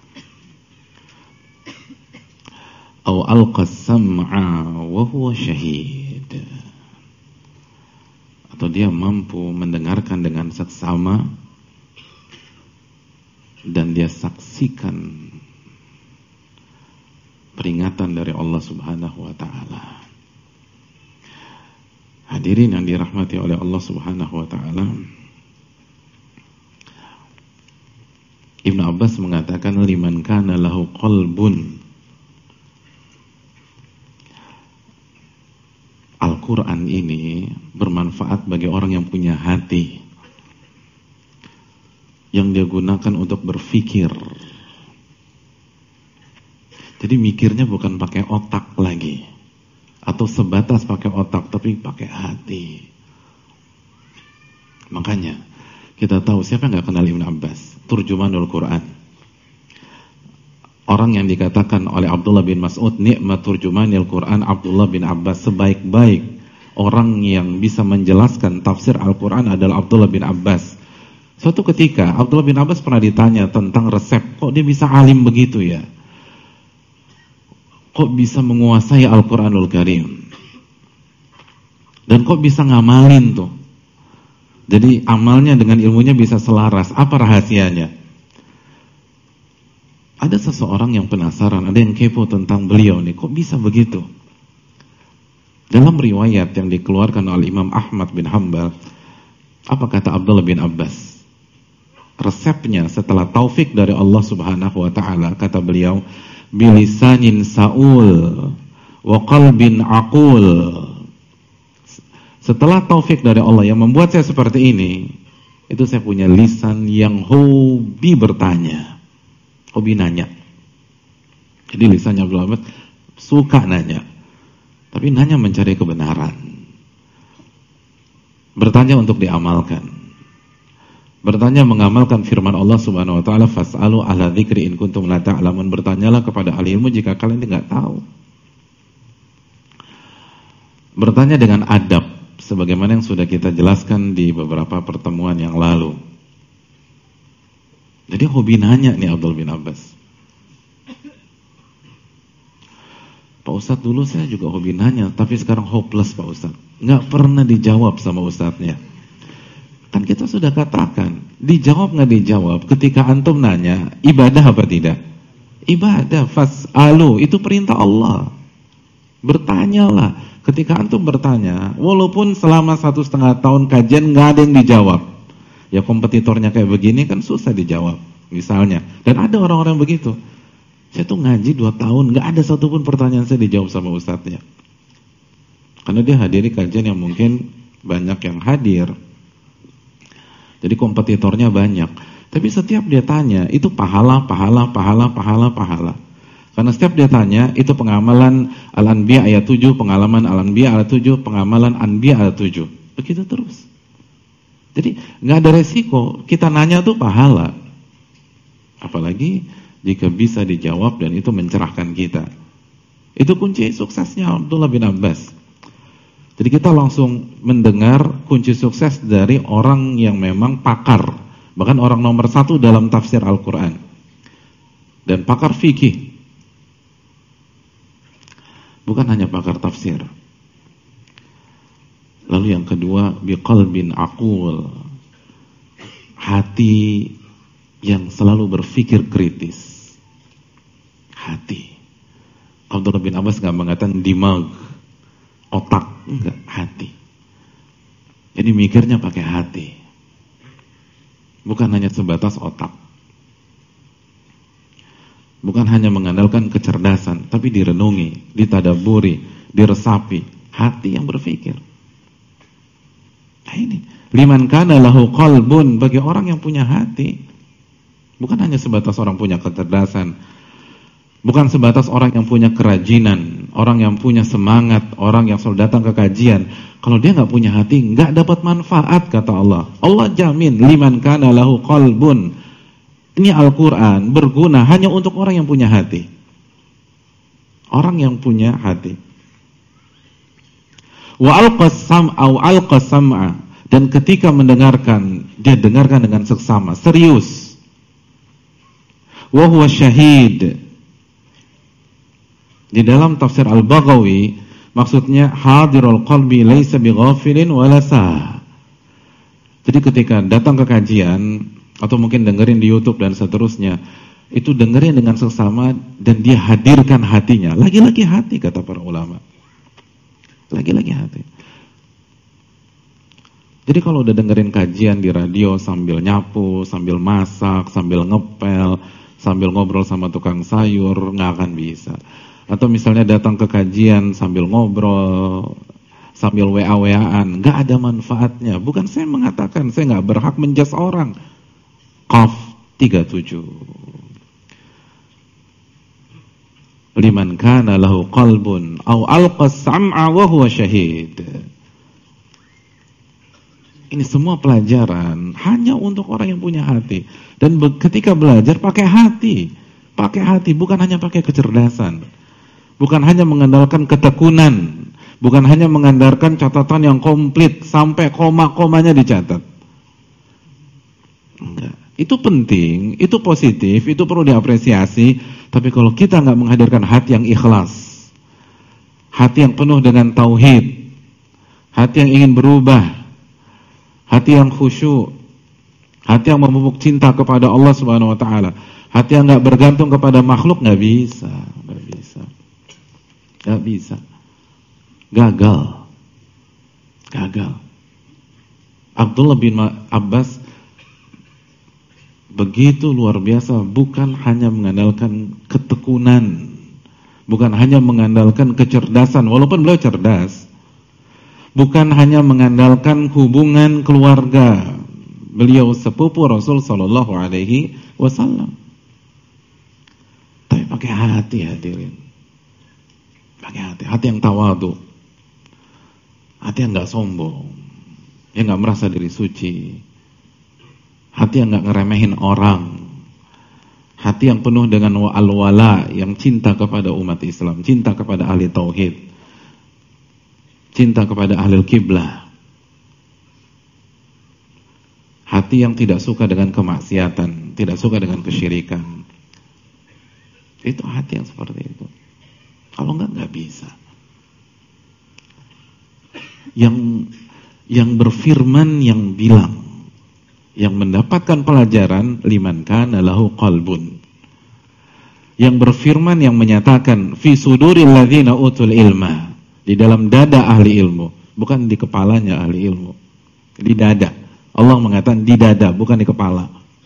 Au alqas sam'a wa huwa syahid. Atau dia mampu mendengarkan dengan seksama dan dia saksikan peringatan dari Allah Subhanahu wa taala. Hadirin yang dirahmati oleh Allah Subhanahu wa taala, Ibnu Abbas mengatakan liman kana lahu qalbun. Al-Quran ini bermanfaat bagi orang yang punya hati, yang dia gunakan untuk berpikir. Jadi mikirnya bukan pakai otak lagi, atau sebatas pakai otak, tapi pakai hati. Makanya kita tahu siapa yang gak kenal Ibnu Abbas, turjumanul Quran. Orang yang dikatakan oleh Abdullah bin Mas'ud, nikmat turjumanil Quran Abdullah bin Abbas, sebaik-baik orang yang bisa menjelaskan tafsir Al-Quran adalah Abdullah bin Abbas. Suatu ketika Abdullah bin Abbas pernah ditanya tentang resep, kok dia bisa alim begitu ya? Kok bisa menguasai Al-Quranul Karim? Dan kok bisa ngamalin tuh? Jadi amalnya dengan ilmunya bisa selaras. Apa rahasianya? Ada seseorang yang penasaran, ada yang kepo tentang beliau nih, kok bisa begitu? Dalam riwayat yang dikeluarkan oleh Imam Ahmad bin Hanbal, apa kata Abdullah bin Abbas? Resepnya setelah taufik dari Allah Subhanahu wa taala, kata beliau, bilisanin saul wa qalbin aqul. Setelah taufik dari Allah yang membuat saya seperti ini, itu saya punya lisan yang hobi bertanya, hobi nanya. Jadi lisannya Abdullah Abbas suka nanya, tapi nanya mencari kebenaran, bertanya untuk diamalkan, bertanya mengamalkan firman Allah Subhanahu wa taala, fas'alu ahla dzikri in kuntum la ta'lamun. Bertanyalah kepada ahli ilmu jika kalian tidak tahu. Bertanya dengan adab, sebagaimana yang sudah kita jelaskan di beberapa pertemuan yang lalu. Jadi hobi nanya nih Abdul bin Abbas. Pak Ustadz, dulu saya juga hobi nanya, tapi sekarang hopeless Pak Ustadz. Nggak pernah dijawab sama Ustadznya. Kan kita sudah katakan, dijawab nggak dijawab. Ketika antum nanya, ibadah apa tidak? Ibadah. Fas'alu, itu perintah Allah. Bertanyalah. Ketika antum bertanya, walaupun selama 1,5 tahun kajian nggak ada yang dijawab, ya kompetitornya kayak begini kan susah dijawab, misalnya. Dan ada orang-orang begitu. Saya tuh ngaji 2 tahun, nggak ada satupun pertanyaan saya dijawab sama ustadznya. Karena dia hadiri kajian yang mungkin banyak yang hadir. Jadi kompetitornya banyak. Tapi setiap dia tanya, itu pahala. Karena setiap dia tanya, itu pengamalan Al-Anbiya ayat 7, pengalaman Al-Anbiya ayat 7, pengamalan Anbiya ayat 7. Begitu terus. Jadi nggak ada resiko, kita nanya tuh pahala. Apalagi jika bisa dijawab dan itu mencerahkan kita. Itu kunci suksesnya Abdullah bin Abbas. Jadi kita langsung mendengar kunci sukses dari orang yang memang pakar, bahkan orang nomor 1 dalam tafsir Al-Quran dan pakar fikih. Bukan hanya pakar tafsir. Lalu yang kedua, biqalbin aqul, hati yang selalu berpikir kritis. Hati. Abdullah bin Abbas nggak mengatakan dimag, otak, enggak, hati. Jadi mikirnya pakai hati, bukan hanya sebatas otak. Bukan hanya mengandalkan kecerdasan, tapi direnungi, ditadaburi, diresapi, hati yang berpikir. Nah ini, liman kana lahu qalbun, bagi orang yang punya hati. Bukan hanya sebatas orang punya kecerdasan, bukan sebatas orang yang punya kerajinan, orang yang punya semangat, orang yang selalu datang ke kajian. Kalau dia nggak punya hati, nggak dapat manfaat, kata Allah. Allah jamin, liman kana lahu qalbun. Ini Al-Quran berguna hanya untuk orang yang punya hati. Orang yang punya hati. Wa alqas sam'a, dan ketika mendengarkan, dia dengarkan dengan seksama, serius. Wa huwa syahid. Di dalam tafsir Al-Baghawi, maksudnya hadirul qalbi laisa bighafilin wala sah. Jadi ketika datang ke kajian atau mungkin dengerin di YouTube dan seterusnya, itu dengerin dengan seksama dan dia hadirkan hatinya. Lagi-lagi hati, kata para ulama. Lagi-lagi hati. Jadi kalau udah dengerin kajian di radio sambil nyapu, sambil masak, sambil ngepel, sambil ngobrol sama tukang sayur, nggak akan bisa. Atau misalnya datang ke kajian sambil ngobrol, sambil WA-WA-an, nggak ada manfaatnya. Bukan saya mengatakan saya nggak berhak menjudge orang. Qaf 37. Liman kana lahu qalbun aw alqas sam'a wa huwa syahid. Ini semua pelajaran hanya untuk orang yang punya hati. Dan ketika belajar pakai hati. Pakai hati, bukan hanya pakai kecerdasan. Bukan hanya mengandalkan ketekunan. Bukan hanya mengandalkan catatan yang komplit sampai koma-komanya dicatat. Enggak. Itu penting, itu positif, itu perlu diapresiasi. Tapi kalau kita nggak menghadirkan hati yang ikhlas, hati yang penuh dengan tauhid, hati yang ingin berubah, hati yang khusyuk, hati yang memupuk cinta kepada Allah Subhanahu Wa Taala, hati yang nggak bergantung kepada makhluk, nggak bisa, gagal. Abdullah bin Abbas begitu luar biasa, bukan hanya mengandalkan ketekunan, bukan hanya mengandalkan kecerdasan, walaupun beliau cerdas, bukan hanya mengandalkan hubungan keluarga, beliau sepupu Rasul Sallallahu Alaihi Wasallam, tapi pakai hati, hadirin, pakai hati yang tawadu, hati yang nggak sombong, yang nggak merasa diri suci, hati yang gak ngeremehin orang, hati yang penuh dengan al-wala, yang cinta kepada umat Islam, cinta kepada ahli tauhid, cinta kepada ahli kiblah, hati yang tidak suka dengan kemaksiatan, tidak suka dengan kesyirikan. Itu hati yang seperti itu. Kalau nggak bisa. Yang berfirman, yang bilang, yang mendapatkan pelajaran, liman kana lahu qalbun. Yang berfirman, yang menyatakan fi suduril ladzina utul ilma, di dalam dada ahli ilmu, bukan di kepalanya ahli ilmu. Di dada. Allah mengatakan di dada, bukan di kepala.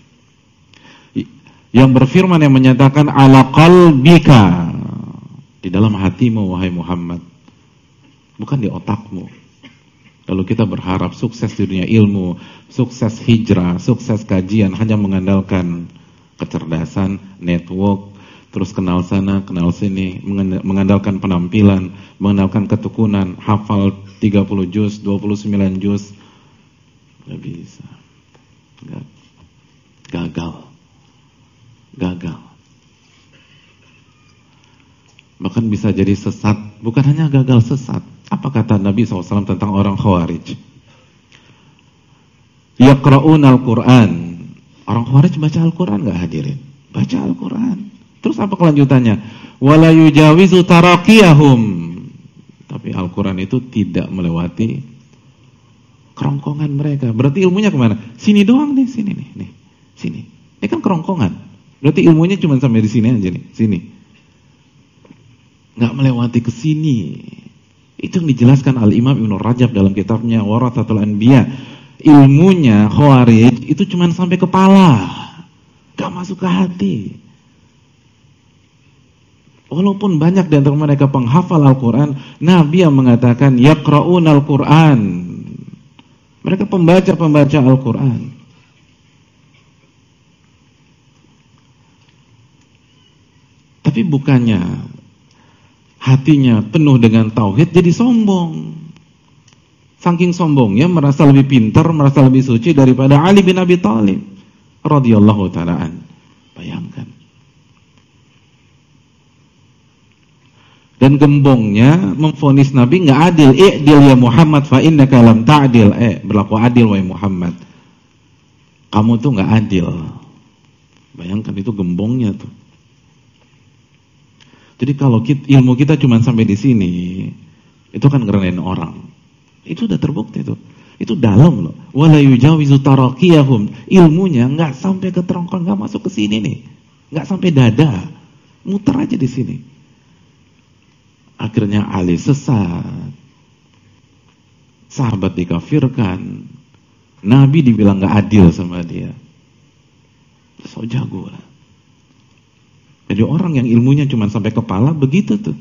Yang berfirman, yang menyatakan ala qalbika, di dalam hatimu wahai Muhammad, bukan di otakmu. Lalu kita berharap sukses di dunia ilmu, sukses hijrah, sukses kajian hanya mengandalkan kecerdasan, network, terus kenal sana, kenal sini, mengandalkan penampilan, mengandalkan ketekunan, hafal 30 juz, 29 juz. Gak bisa. Gagal. Bahkan bisa jadi sesat, bukan hanya gagal, sesat. Apa kata Nabi SAW tentang orang Khawarij? Yaqra'un al-Quran. Orang Khawarij baca Al-Quran gak, hadirin? Baca Al-Quran. Terus apa kelanjutannya? Wala yujawizu taraqiyahum. Tapi Al-Quran itu tidak melewati kerongkongan mereka. Berarti ilmunya kemana? Sini doang nih, sini nih. Sini. Ini kan kerongkongan. Berarti ilmunya cuma sampai di sini aja nih, sini. Gak melewati ke sini. Itu yang dijelaskan Al-Imam Ibn Rajab dalam kitabnya Warathatul Anbiya. Ilmunya Khawarij itu cuma sampai kepala, gak masuk ke hati. Walaupun banyak di antara mereka penghafal Al-Quran, Nabi yang mengatakan yaqra'un Al-Quran. Mereka pembaca Al-Quran. Tapi bukannya hatinya penuh dengan tauhid jadi sombong. Saking sombongnya merasa lebih pintar, merasa lebih suci daripada Ali bin Abi Thalib radhiyallahu ta'ala. Bayangkan. Dan gembongnya memvonis Nabi nggak adil. I'dil ya Muhammad fa innaka lam ta'dil. Berlaku adil wahai Muhammad. Kamu tuh nggak adil. Bayangkan itu gembongnya tuh. Jadi kalau ilmu kita cuma sampai di sini, itu kan ngerenain orang. Itu udah terbukti tuh. Itu dalam loh. Wala yujawizu taraqiyahum. Ilmunya nggak sampai ke terongkol, nggak masuk ke sini nih. Nggak sampai dada. Muter aja di sini. Akhirnya Ali sesat, sahabat dikafirkan, Nabi dibilang gak adil sama dia. So jago lah. Jadi orang yang ilmunya cuma sampai kepala begitu tuh.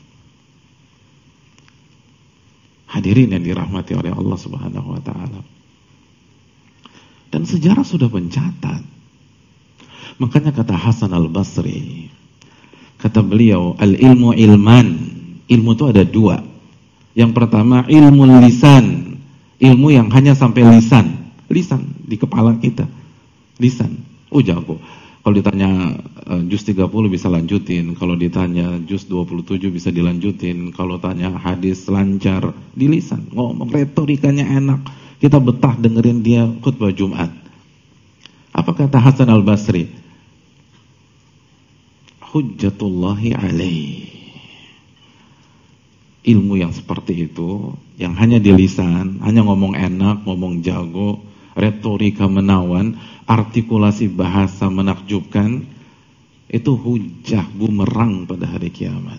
Hadirin yang dirahmati oleh Allah Subhanahu wa ta'ala. Dan sejarah sudah mencatat. Makanya kata Hasan al-Basri, kata beliau, al-ilmu ilman. Ilmu itu ada dua. Yang pertama ilmu lisan, ilmu yang hanya sampai lisan di kepala kita, lisan. Oh jago. Kalau ditanya juz 30 bisa lanjutin, kalau ditanya juz 27 bisa dilanjutin, kalau tanya hadis lancar di lisan, ngomong retorikanya enak, kita betah dengerin dia khutbah Jumat. Apa kata Hasan al-Basri? Hujjatullahi alaihi. Ilmu yang seperti itu, yang hanya di lisan, hanya ngomong enak, ngomong jago, retorika menawan, artikulasi bahasa menakjubkan, itu hujah, bumerang pada hari kiamat.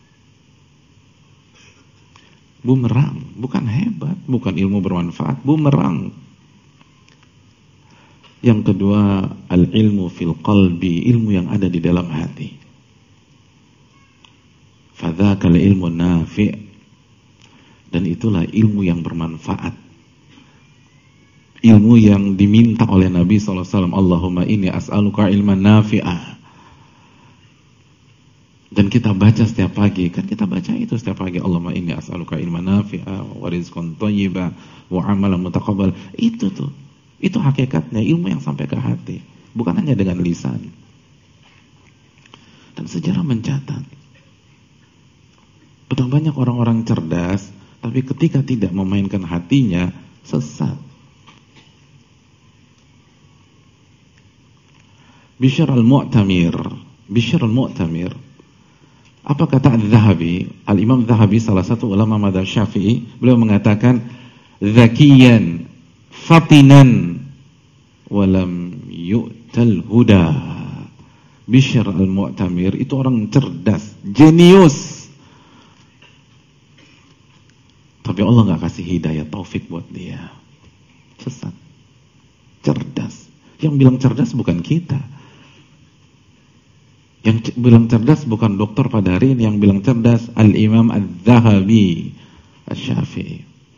Bumerang, bukan hebat, bukan ilmu bermanfaat, bumerang. Yang kedua, al-ilmu fil qalbi, ilmu yang ada di dalam hati. Fadzakal ilmu nafi', dan itulah ilmu yang bermanfaat, ilmu yang diminta oleh Nabi SAW. Allahumma inni as'aluka ilman nafi'ah. Dan kita baca setiap pagi, kan kita baca itu setiap pagi, Allahumma inni as'aluka ilman nafi'ah wa rizqan thayyiba wa amalan mutaqabbal. Itu tuh, itu hakikatnya ilmu yang sampai ke hati, bukan hanya dengan lisan. Dan sejarah mencatat betapa banyak orang-orang cerdas, tapi ketika tidak memainkan hatinya, sesat. Bishr al-Mu'tamir. Apa kata Al-Zahabi? Al-Imam Zahabi, salah satu ulama madzhab Syafi'i, beliau mengatakan, zakiyan, fatinan, walam yu'tal huda. Bishr al-Mu'tamir itu orang cerdas, jenius. Tapi Allah gak kasih hidayah, taufik buat dia. Sesat. Cerdas. Yang bilang cerdas bukan kita. Yang bilang cerdas bukan dokter pada hari ini. Yang bilang cerdas Al-Imam Al-Zahabi Al-Syafi'i.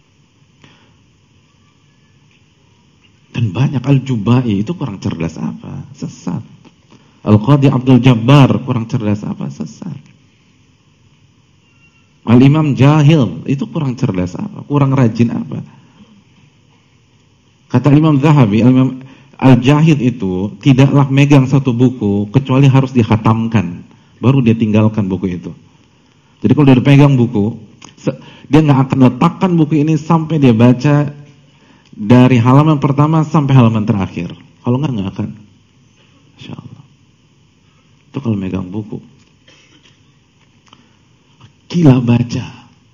Dan banyak. Al-Jubai itu kurang cerdas apa? Sesat. Al-Qadhi Abdul Jabbar kurang cerdas apa? Sesat. Al-Imam Jahil itu kurang cerdas apa? Kurang rajin apa? Kata Imam Zahabi, Al-Imam Al-Jahil itu tidaklah megang satu buku kecuali harus dikhatamkan, baru dia tinggalkan buku itu. Jadi kalau dia pegang buku, dia nggak akan letakkan buku ini sampai dia baca dari halaman pertama sampai halaman terakhir. Kalau nggak akan. Insya Allah. Itu kalau megang buku. Gila baca.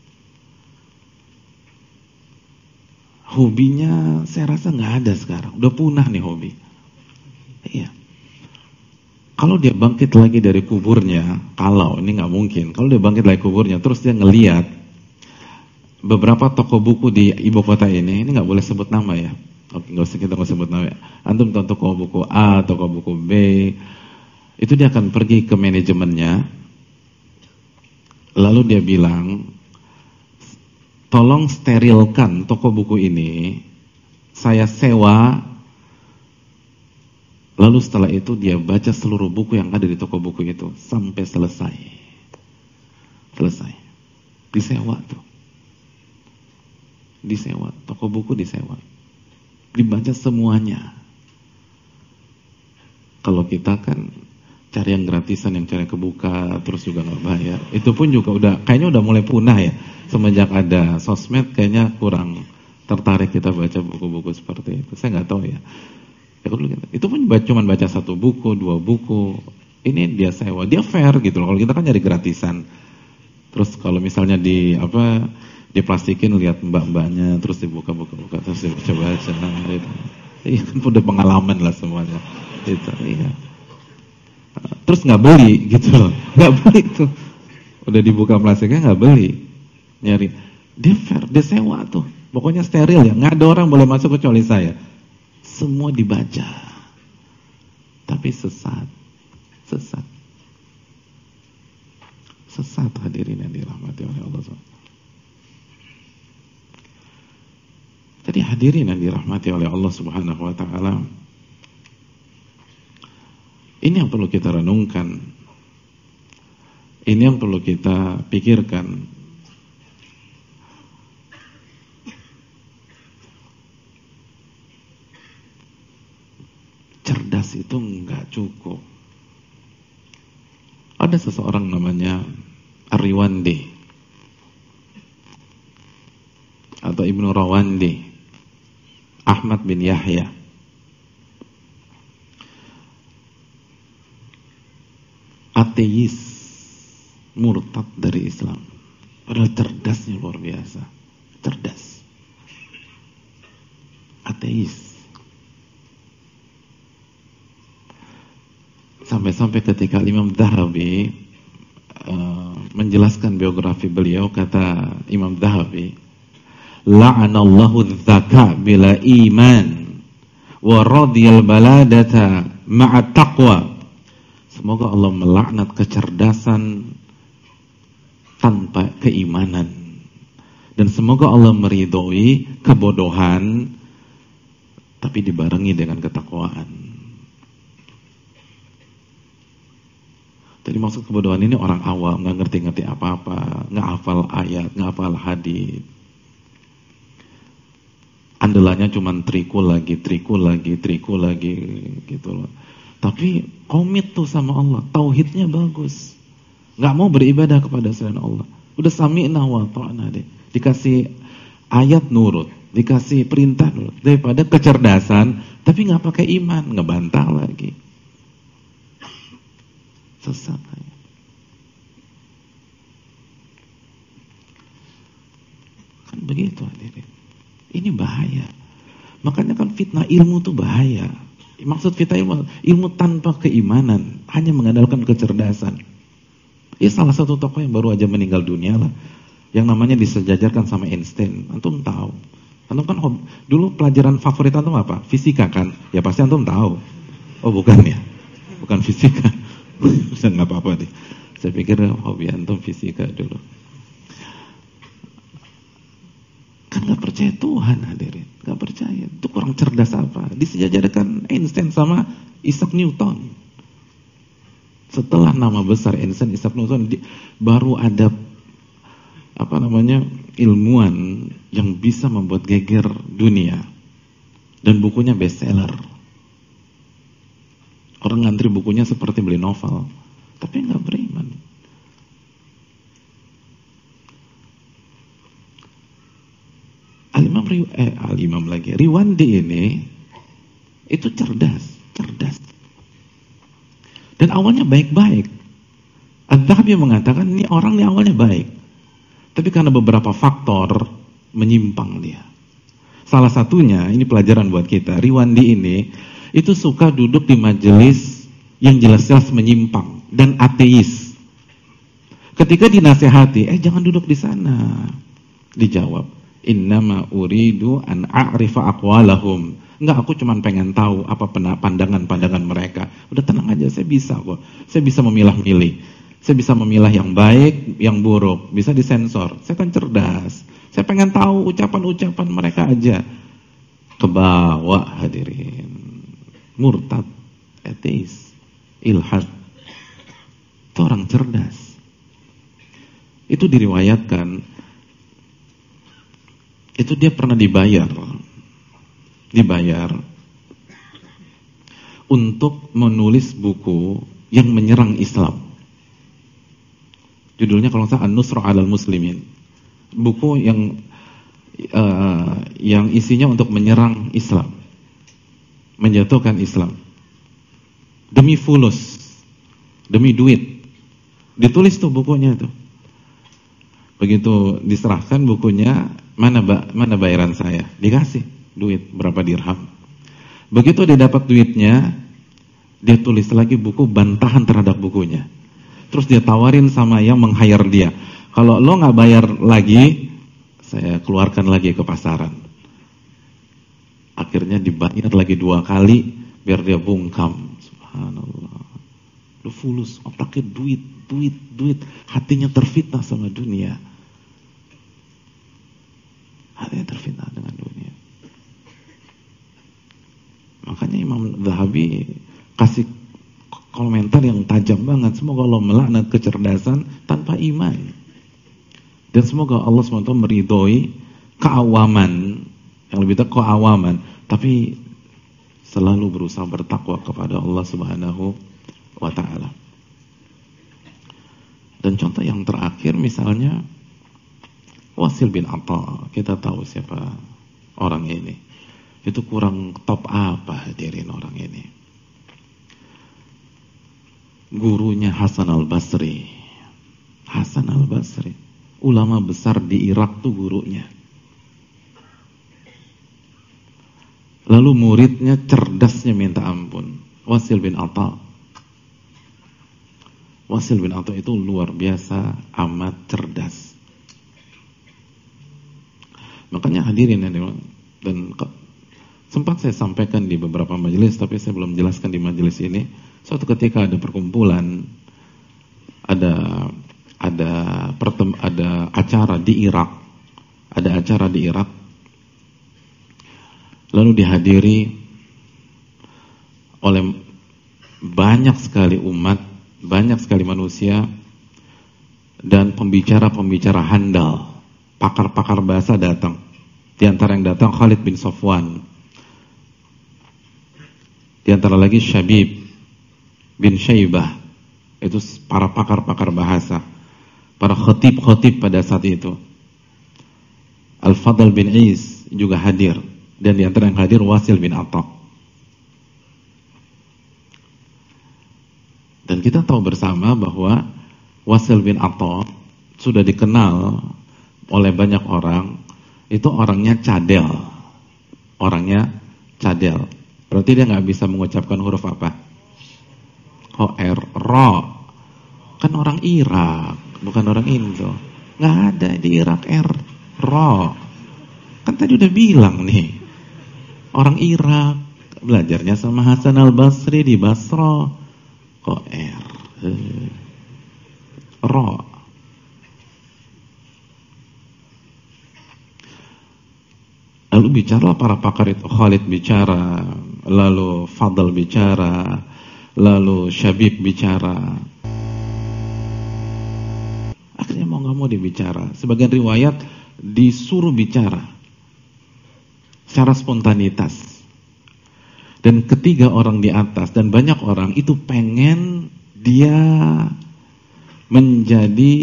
Hobinya saya rasa nggak ada sekarang. Udah punah nih hobi. Iya. Kalau dia bangkit lagi dari kuburnya, kalau ini nggak mungkin. Kalau dia bangkit lagi kuburnya, terus dia ngelihat beberapa toko buku di ibu kota ini nggak boleh sebut nama ya. Oke, kita nggak sebut nama. Ya. Antum tonton toko buku A, toko buku B, itu dia akan pergi ke manajemennya. Lalu dia bilang, tolong sterilkan toko buku ini, saya sewa. Lalu setelah itu dia baca seluruh buku yang ada di toko buku itu sampai selesai. Selesai. Disewa tuh. Disewa, toko buku disewa. Dibaca semuanya. Kalau kita kan cari yang gratisan, yang cari kebuka, terus juga nggak bayar. Itu pun juga kayaknya udah mulai punah ya. Semenjak ada sosmed kayaknya kurang tertarik kita baca buku-buku seperti itu. Saya nggak tahu ya. Itu pun cuma baca 1 buku, 2 buku. Ini dia sewa, dia fair gitu loh. Kalau kita kan nyari gratisan. Terus kalau misalnya diplastikin, lihat mbak-mbaknya, terus dibuka-buka, terus dibaca-baca. Gitu. Iya kan udah pengalaman lah semuanya. Itu, iya. Terus nggak beli gitu loh, nggak beli tuh. Udah dibuka plastiknya nggak beli, nyari. Dia fair, dia sewa tuh. Pokoknya steril ya, nggak ada orang boleh masuk kecuali saya. Semua dibaca, tapi sesat, hadirin yang dirahmati oleh Allah. Jadi hadirin yang dirahmati oleh Allah Subhanahu Wa Taala, ini yang perlu kita renungkan, ini yang perlu kita pikirkan. Cerdas itu enggak cukup. Ada seseorang namanya Ar-Riwandi atau Ibnu Rawandi, Ahmad bin Yahya. Ateis, murtad dari Islam. Padahal cerdasnya luar biasa. Cerdas. Ateis. Sampai-sampai ketika Imam Dhahabi menjelaskan biografi beliau, kata Imam Dhahabi, la'anallahu dzaka bila iman wa radiyal baladata ma'a taqwa. Semoga Allah melaknat kecerdasan tanpa keimanan, dan semoga Allah meridhoi kebodohan tapi dibarengi dengan ketakwaan. Jadi maksud kebodohan ini orang awam, nggak ngerti-ngerti apa-apa, nggak hafal ayat, nggak hafal hadis. Andalannya cuma trikul lagi gitu loh. Tapi komit tuh sama Allah, tauhidnya bagus, nggak mau beribadah kepada selain Allah. Udah sami'na wa ta'na deh, dikasih ayat nurut, dikasih perintah nurut, daripada kecerdasan tapi nggak pakai iman, ngebantah lagi. Sesat aja. Kan begitu hadirin. Ini bahaya. Makanya kan fitnah ilmu tuh bahaya. Maksud fitnah ilmu tanpa keimanan, hanya mengandalkan kecerdasan. Ya salah satu tokoh yang baru aja meninggal dunia lah, yang namanya disejajarkan sama Einstein. Antum tahu? Antum kan dulu pelajaran favorit antum apa? Fisika kan? Ya pasti antum tahu. Oh bukan ya? Bukan fisika. Bisa nggak apa-apa deh. Saya pikir hobi antum fisika dulu. Kan nggak percaya Tuhan hadirin, nggak percaya. Itu kurang cerdas apa? Disejajarkan Einstein sama Isaac Newton. Setelah nama besar Einstein, Isaac Newton, baru ada ilmuwan yang bisa membuat geger dunia, dan bukunya bestseller. Orang ngantri bukunya seperti beli novel, tapi nggak beriman. Al-Imam lagi, Riwandi ini itu cerdas. Dan awalnya baik-baik. Al-Dhahabi mengatakan ini orang ini awalnya baik, tapi karena beberapa faktor menyimpang dia. Salah satunya, ini pelajaran buat kita, Riwandi ini itu suka duduk di majelis yang jelas-jelas menyimpang dan ateis. Ketika dinasehati, jangan duduk di sana. Dijawab, innama uridu an a'rifa aqwalahum. Enggak, aku cuma pengen tahu apa pandangan-pandangan mereka. Udah tenang aja, saya bisa kok. Saya bisa memilah-milih. Saya bisa memilah yang baik, yang buruk, bisa disensor. Saya kan cerdas. Saya pengen tahu ucapan-ucapan mereka aja. Kebawa hadirin. Murtad, ateis, ilhad. Itu orang cerdas. Itu diriwayatkan. Itu dia pernah dibayar untuk menulis buku yang menyerang Islam. Judulnya kalau nggak salah An-Nusra 'alal Muslimin. Buku yang isinya untuk menyerang Islam, menjatuhkan Islam. Demi fulus, demi duit. Ditulis tuh bukunya tuh. Begitu diserahkan bukunya, mana bayaran saya? Dikasih duit berapa dirham. Begitu dia dapat duitnya, dia tulis lagi buku bantahan terhadap bukunya. Terus dia tawarin sama yang meng-hire dia. Kalau lo nggak bayar lagi, saya keluarkan lagi ke pasaran. Akhirnya dibayar lagi 2 kali biar dia bungkam. Subhanallah. Lo fulus, otaknya duit. Hatinya terfitnah sama dunia. Hatinya terfitnah dengan dunia. Makanya Imam Zahabi kasih komentar yang tajam banget. Semoga Allah melaknat kecerdasan tanpa iman. Dan semoga Allah SWT meridhoi keawaman, yang lebih tepat keawaman, tapi selalu berusaha bertakwa kepada Allah Subhanahu wa ta'ala. Dan contoh yang terakhir misalnya Wasil bin Atta. Kita tahu siapa orang ini. Itu kurang top apa hadirin orang ini. Gurunya Hasan al-Basri. Hasan al-Basri, ulama besar di Irak tuh gurunya. Lalu muridnya cerdasnya minta ampun. Wasil bin Atta. Wasil bin Atta itu luar biasa, amat cerdas. Makanya hadirin dan sempat saya sampaikan di beberapa majelis, tapi saya belum jelaskan di majelis ini. Suatu ketika ada perkumpulan, ada acara di Irak, lalu dihadiri oleh banyak sekali umat, banyak sekali manusia, dan pembicara-pembicara handal, pakar-pakar bahasa datang. Di antara yang datang Khalid bin Safwan, di antara lagi Syabib bin Syaibah, itu para pakar-pakar bahasa, para khatib-khatib pada saat itu. Al-Fadl bin Is juga hadir, dan di antara yang hadir Wasil bin Atta. Dan kita tahu bersama bahwa Wasil bin Atta sudah dikenal oleh banyak orang, itu orangnya cadel. Berarti dia nggak bisa mengucapkan huruf apa? R, ro. Kan orang Irak, bukan orang Indo. Nggak ada di Irak R, ro. Kan tadi udah bilang nih, orang Irak belajarnya sama Hasan al-Basri di Basra. Kok R, ro. Lalu bicara para pakar itu, Khalid bicara, lalu Fadl bicara, lalu Syabib bicara. Akhirnya mau gak mau dia bicara. Sebagian riwayat disuruh bicara secara spontanitas. Dan ketiga orang di atas dan banyak orang itu pengen dia menjadi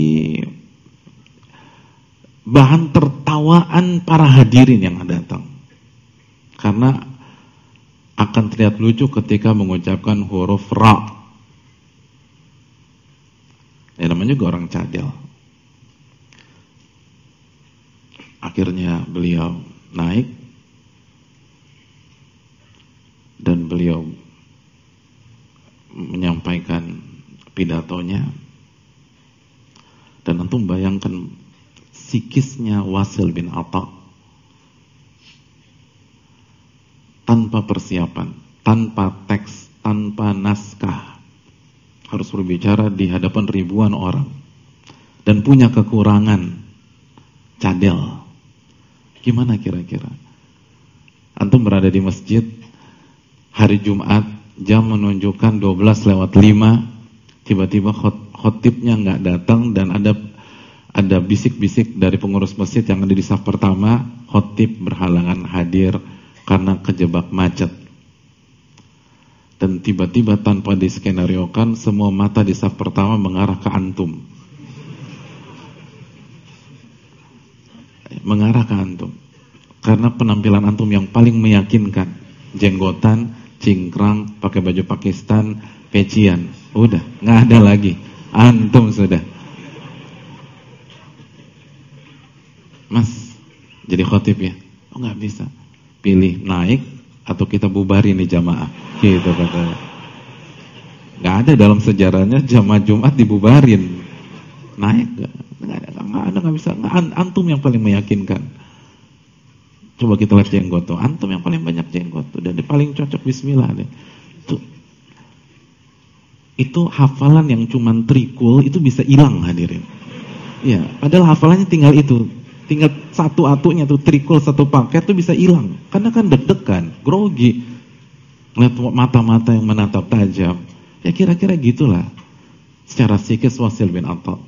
bahan tertawaan para hadirin yang datang. Karena akan terlihat lucu ketika mengucapkan huruf ra. Ya, namanya juga orang cadel. Akhirnya beliau naik dan beliau menyampaikan pidatonya. Dan antum bayangkan psikisnya Wasil bin Atta, tanpa persiapan, tanpa teks, tanpa naskah, harus berbicara di hadapan ribuan orang dan punya kekurangan cadel. Gimana kira-kira? Antum berada di masjid hari Jumat, jam menunjukkan 12:05, tiba-tiba khotibnya nggak datang dan ada bisik-bisik dari pengurus masjid yang ada di saf pertama, khotib berhalangan hadir karena kejebak macet. Dan tiba-tiba tanpa diskenariokan, semua mata di saf pertama mengarah ke antum. Mengarah ke antum. Karena penampilan antum yang paling meyakinkan. Jenggotan, cingkrang, pakai baju Pakistan, pecian. Udah, nggak ada lagi. Antum sudah. Mas, jadi khotib ya? Oh nggak bisa. Pilih naik atau kita bubarin nih jamaah. Gitu katanya. Nggak ada dalam sejarahnya jamaah Jumat dibubarin. Naik nggak bisa. Antum yang paling meyakinkan. Coba kita lihat jenggot tuh. Antum yang paling banyak jenggot tuh. Dan paling cocok bismillah deh. Itu hafalan yang cuman trikul itu bisa hilang hadirin. Ya, padahal hafalannya tinggal itu. Tinggal satu atunya tuh trikul satu paket tuh bisa hilang. Karena kan deg-degan, grogi. Lihat mata-mata yang menatap tajam. Ya kira-kira gitulah. Secara psikis Wasil bin Atta.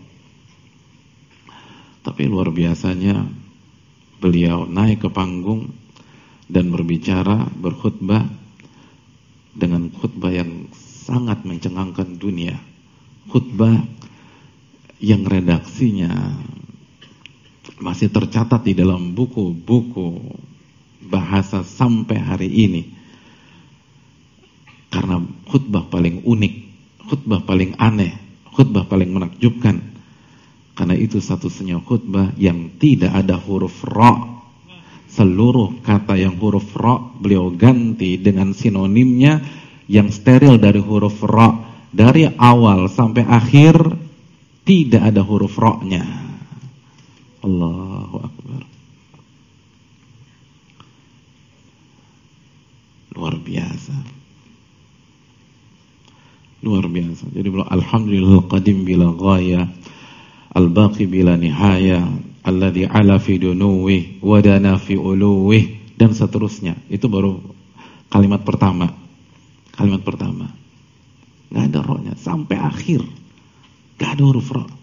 Tapi luar biasanya beliau naik ke panggung dan berbicara, berkhutbah dengan khutbah yang sangat mencengangkan dunia. Khutbah yang redaksinya masih tercatat di dalam buku-buku bahasa sampai hari ini. Karena khutbah paling unik, khutbah paling aneh, khutbah paling menakjubkan. Karena itu satu-satunya khutbah yang tidak ada huruf ra. Seluruh kata yang huruf ra beliau ganti dengan sinonimnya yang steril dari huruf ra. Dari awal sampai akhir tidak ada huruf ra-nya. Allahu Akbar. Luar biasa. Luar biasa. Jadi beliau alhamdulillah qadim bila ghaya. Al-baqi bila nihaya, alladhi ala fi dunuwih, wadana fi uluwih, dan seterusnya. Itu baru kalimat pertama. Kalimat pertama. Gak ada rohnya, sampai akhir. Gak ada huruf roh.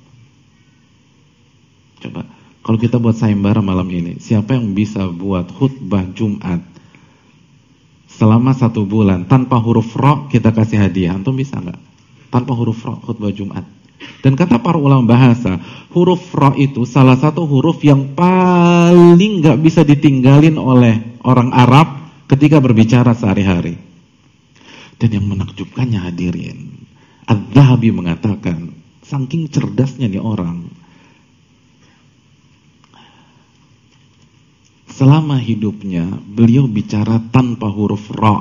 Coba, kalau kita buat sayembara malam ini, siapa yang bisa buat khutbah Jumat selama 1 bulan, tanpa huruf roh kita kasih hadiah. Antum bisa gak? Tanpa huruf roh khutbah Jumat. Dan kata para ulama bahasa, huruf ra itu salah satu huruf yang paling gak bisa ditinggalin oleh orang Arab ketika berbicara sehari-hari. Dan yang menakjubkannya hadirin, Az-Zahabi mengatakan, saking cerdasnya nih orang, selama hidupnya beliau bicara tanpa huruf ra.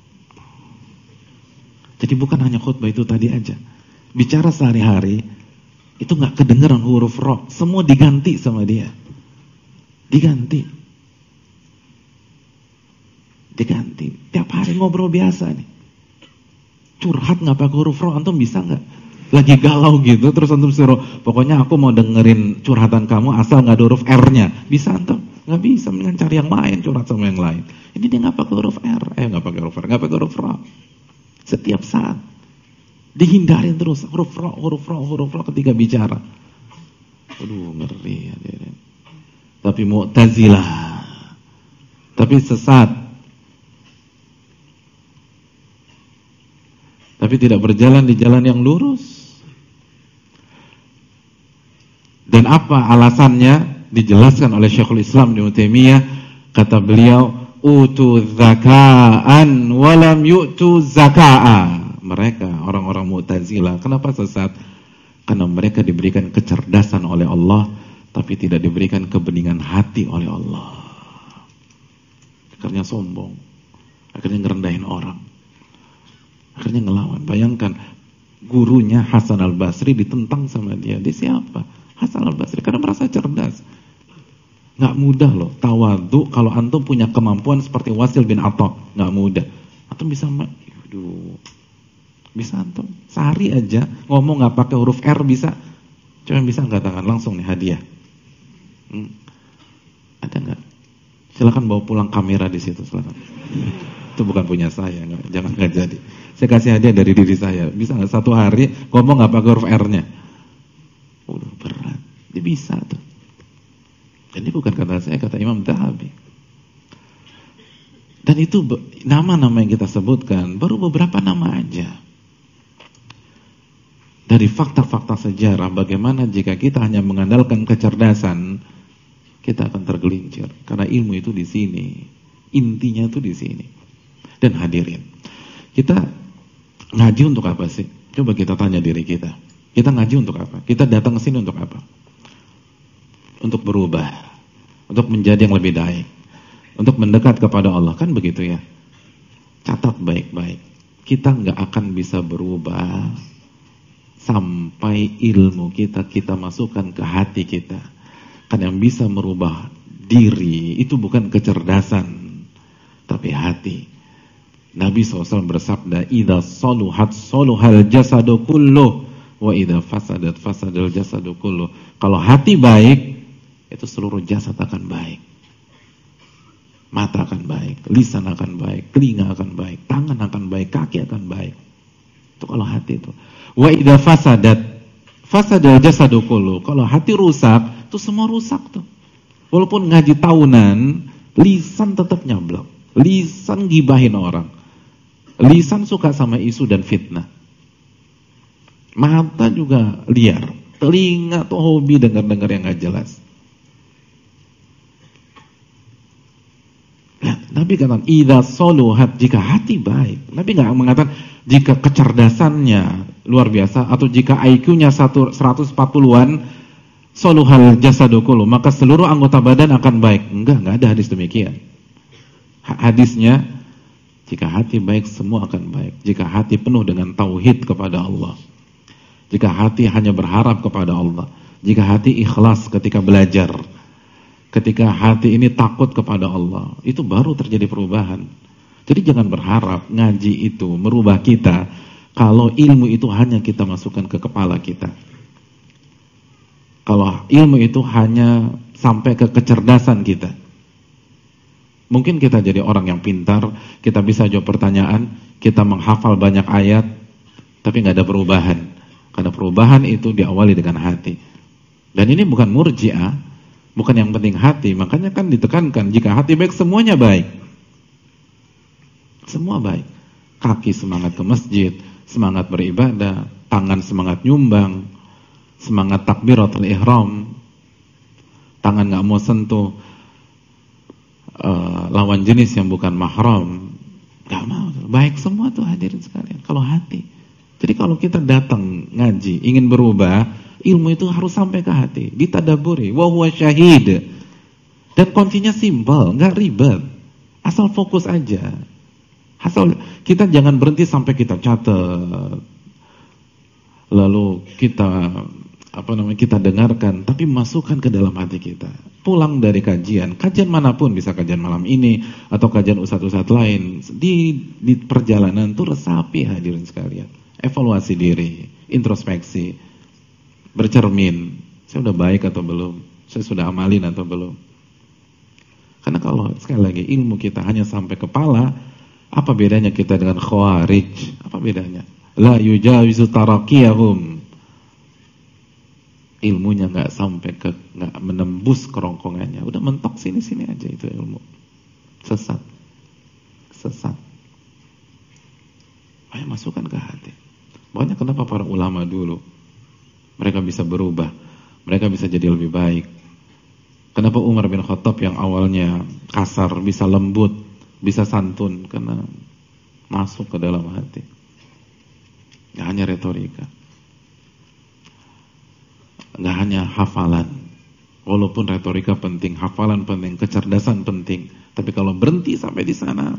Jadi bukan hanya khutbah itu tadi aja. Bicara sehari-hari itu nggak kedengeran huruf ra, semua diganti sama dia. Diganti. Tiap hari ngobrol biasa nih. Curhat nggak pakai huruf ra, antum bisa nggak? Lagi galau gitu, terus antum suruh, pokoknya aku mau dengerin curhatan kamu asal nggak ada huruf R-nya. Bisa antum? Nggak bisa, mendingan cari yang lain, curhat sama yang lain. Ini dia nggak pakai huruf R, nggak pakai huruf R, nggak pakai huruf ra. Setiap saat. Dihindarin terus huruf ra ketika bicara. Aduh, ngeri ya. Tapi Mu'tazilah. Tapi sesat. Tapi tidak berjalan di jalan yang lurus. Dan apa alasannya? Dijelaskan oleh Syekhul Islam Ibnu Taimiyah, kata beliau, utu zaka'an walam yu'tu zaka'a. Mereka orang-orang Mu'tazilah, kenapa sesat? Karena mereka diberikan kecerdasan oleh Allah, tapi tidak diberikan kebeningan hati oleh Allah. Akhirnya sombong, akhirnya ngerendahin orang, akhirnya ngelawan. Bayangkan, gurunya Hasan al-Basri ditentang sama dia. Dia siapa? Hasan al-Basri, karena merasa cerdas. Nggak mudah loh, tawadhu kalau antum punya kemampuan seperti Wasil bin Atta, nggak mudah. Antum bisa, Bisa antum? Sehari aja ngomong nggak pakai huruf R bisa. Cuma bisa angkat tangan langsung nih hadiah. Ada nggak? Silakan bawa pulang kamera di situ, silakan. Itu bukan punya saya, jangan nggak jadi. Saya kasih hadiah dari diri saya. Bisa nggak 1 hari ngomong nggak pakai huruf R-nya? Udah berat. Dia bisa tuh. Ini bukan kata saya, kata Imam Dhahabi. Dan itu nama-nama yang kita sebutkan baru beberapa nama aja. Dari fakta-fakta sejarah, bagaimana jika kita hanya mengandalkan kecerdasan, kita akan tergelincir. Karena ilmu itu di sini, intinya itu di sini. Dan hadirin, kita ngaji untuk apa sih? Coba kita tanya diri kita. Kita ngaji untuk apa? Kita datang ke sini untuk apa? Untuk berubah, untuk menjadi yang lebih baik, untuk mendekat kepada Allah, kan begitu ya? Catat baik-baik. Kita nggak akan bisa berubah sampai ilmu kita masukkan ke hati kita. Kan yang bisa merubah diri itu bukan kecerdasan, tapi hati. Nabi SAW bersabda, "Idza saluhat saluhal jasadu kulluh, wa idza fasadat fasadal jasadu kulluh." Kalau hati baik, itu seluruh jasad akan baik. Mata akan baik, lisan akan baik, telinga akan baik, tangan akan baik, kaki akan baik. Itu kalau hati itu. Wa idza fasadat fasadal jasadu kulluh. Kalau hati rusak, itu semua rusak tuh. Walaupun ngaji tahunan, lisan tetap nyablak. Lisan gibahin orang. Lisan suka sama isu dan fitnah. Mata juga liar. Telinga tuh hobi dengar-dengar yang gak jelas. Nah, Nabi katakan, idza saluhat, jika hati baik. Nabi gak mengatakan jika kecerdasannya luar biasa, atau jika IQ-nya 140-an, saluhal jasadu kullu, maka seluruh anggota badan akan baik. Enggak ada hadis demikian. Hadisnya, jika hati baik, semua akan baik. Jika hati penuh dengan tauhid kepada Allah, jika hati hanya berharap kepada Allah, jika hati ikhlas ketika belajar, ketika hati ini takut kepada Allah, itu baru terjadi perubahan. Jadi jangan berharap ngaji itu merubah kita kalau ilmu itu hanya kita masukkan ke kepala kita. Kalau ilmu itu hanya sampai ke kecerdasan kita. Mungkin kita jadi orang yang pintar, kita bisa jawab pertanyaan, kita menghafal banyak ayat, tapi nggak ada perubahan. Karena perubahan itu diawali dengan hati. Dan ini bukan murji'ah, bukan yang penting hati. Makanya kan ditekankan, jika hati baik, semuanya baik. Semua baik. Kaki semangat ke masjid, semangat beribadah, tangan semangat nyumbang, semangat takbiratul ihram, tangan nggak mau sentuh lawan jenis yang bukan mahram, nggak mau. Baik semua tuh hadirin sekalian. Kalau hati. Jadi kalau kita datang ngaji ingin berubah, ilmu itu harus sampai ke hati, ditadaburi. Wa huwa syahid. Dan kuncinya simpel, nggak ribet. Asal fokus aja. Asal kita jangan berhenti sampai kita catat, lalu kita dengarkan, tapi masukkan ke dalam hati kita. Pulang dari kajian manapun, bisa kajian malam ini atau kajian ustadz-ustadz lain, di perjalanan tuh resapi hadirin sekalian, evaluasi diri, introspeksi, bercermin, saya udah baik atau belum, saya sudah amalin atau belum. Karena kalau sekali lagi ilmu kita hanya sampai kepala, apa bedanya kita dengan khawarij? Apa bedanya? La yujawizu tarakiyahum. Ilmunya nggak menembus kerongkongannya. Udah mentok sini-sini aja itu ilmu. Sesat. Ayo masukkan ke hati. Makanya kenapa para ulama dulu mereka bisa berubah, mereka bisa jadi lebih baik. Kenapa Umar bin Khattab yang awalnya kasar bisa lembut, bisa santun, karena masuk ke dalam hati. Gak hanya retorika, gak hanya hafalan. Walaupun retorika penting, hafalan penting, kecerdasan penting, tapi kalau berhenti sampai di sana,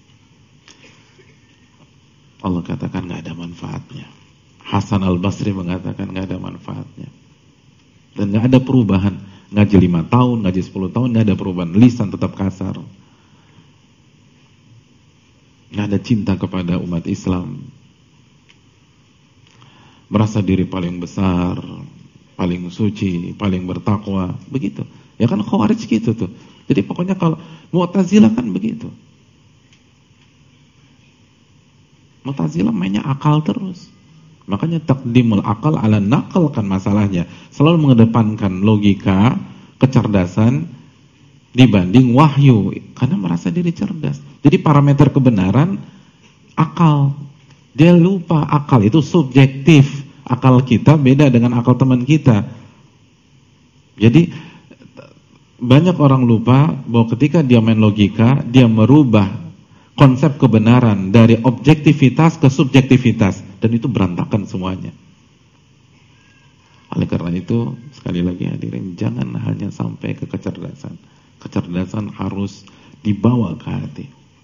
Allah katakan gak ada manfaatnya. Hasan al-Basri mengatakan gak ada manfaatnya. Dan gak ada perubahan. Ngaji 5 tahun, ngaji 10 tahun, gak ada perubahan. Lisan tetap kasar. Gak ada cinta kepada umat Islam. merasa diri paling besar, paling suci, paling bertakwa, begitu. Ya kan Khawarij gitu tuh. Jadi pokoknya kalau Mu'tazilah kan begitu. Mu'tazilah mainnya akal terus. Makanya takdimul akal ala nakal kan masalahnya. Selalu mengedepankan logika, kecerdasan dibanding wahyu, karena merasa diri cerdas. Jadi parameter kebenaran akal. Dia lupa akal itu subjektif. Akal kita beda dengan akal teman kita. Jadi banyak orang lupa bahwa ketika dia main logika, dia merubah konsep kebenaran dari objektivitas ke subjektivitas, dan itu berantakan semuanya. Oleh karena itu, sekali lagi hadirin, jangan hanya sampai ke kecerdasan. Kecerdasan harus dibawa ke hati.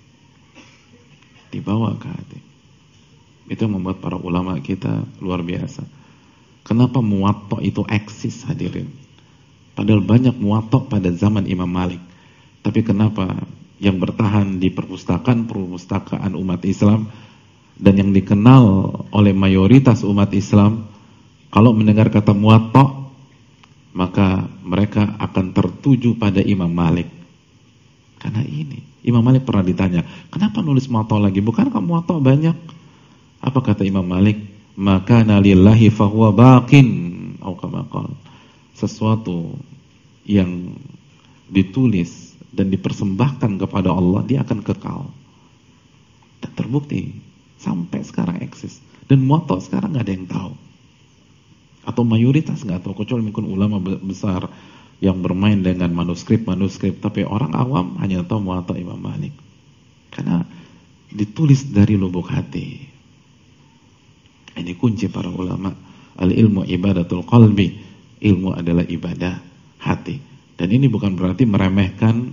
Dibawa ke hati. Itu membuat para ulama kita luar biasa. Kenapa muwatta itu eksis, hadirin? Padahal banyak muwatta pada zaman Imam Malik. Tapi kenapa yang bertahan di perpustakaan umat Islam dan yang dikenal oleh mayoritas umat Islam, kalau mendengar kata muwatta, maka mereka akan tertuju pada Imam Malik. Karena ini, Imam Malik pernah ditanya, kenapa nulis muwatta lagi? Bukankah muwatta banyak? Apa kata Imam Malik? Maka nalillahi fahuwa baqin, atau kama qala. Sesuatu yang ditulis dan dipersembahkan kepada Allah, dia akan kekal. Dan terbukti sampai sekarang eksis. Dan muwatta sekarang nggak ada yang tahu, atau mayoritas nggak tahu, kecuali mungkin ulama besar yang bermain dengan manuskrip. Tapi orang awam hanya tahu muwatta Imam Malik karena ditulis dari lubuk hati. Ini kunci para ulama. Al-ilmu ibadatul qalbi. Ilmu adalah ibadah hati. Dan ini bukan berarti meremehkan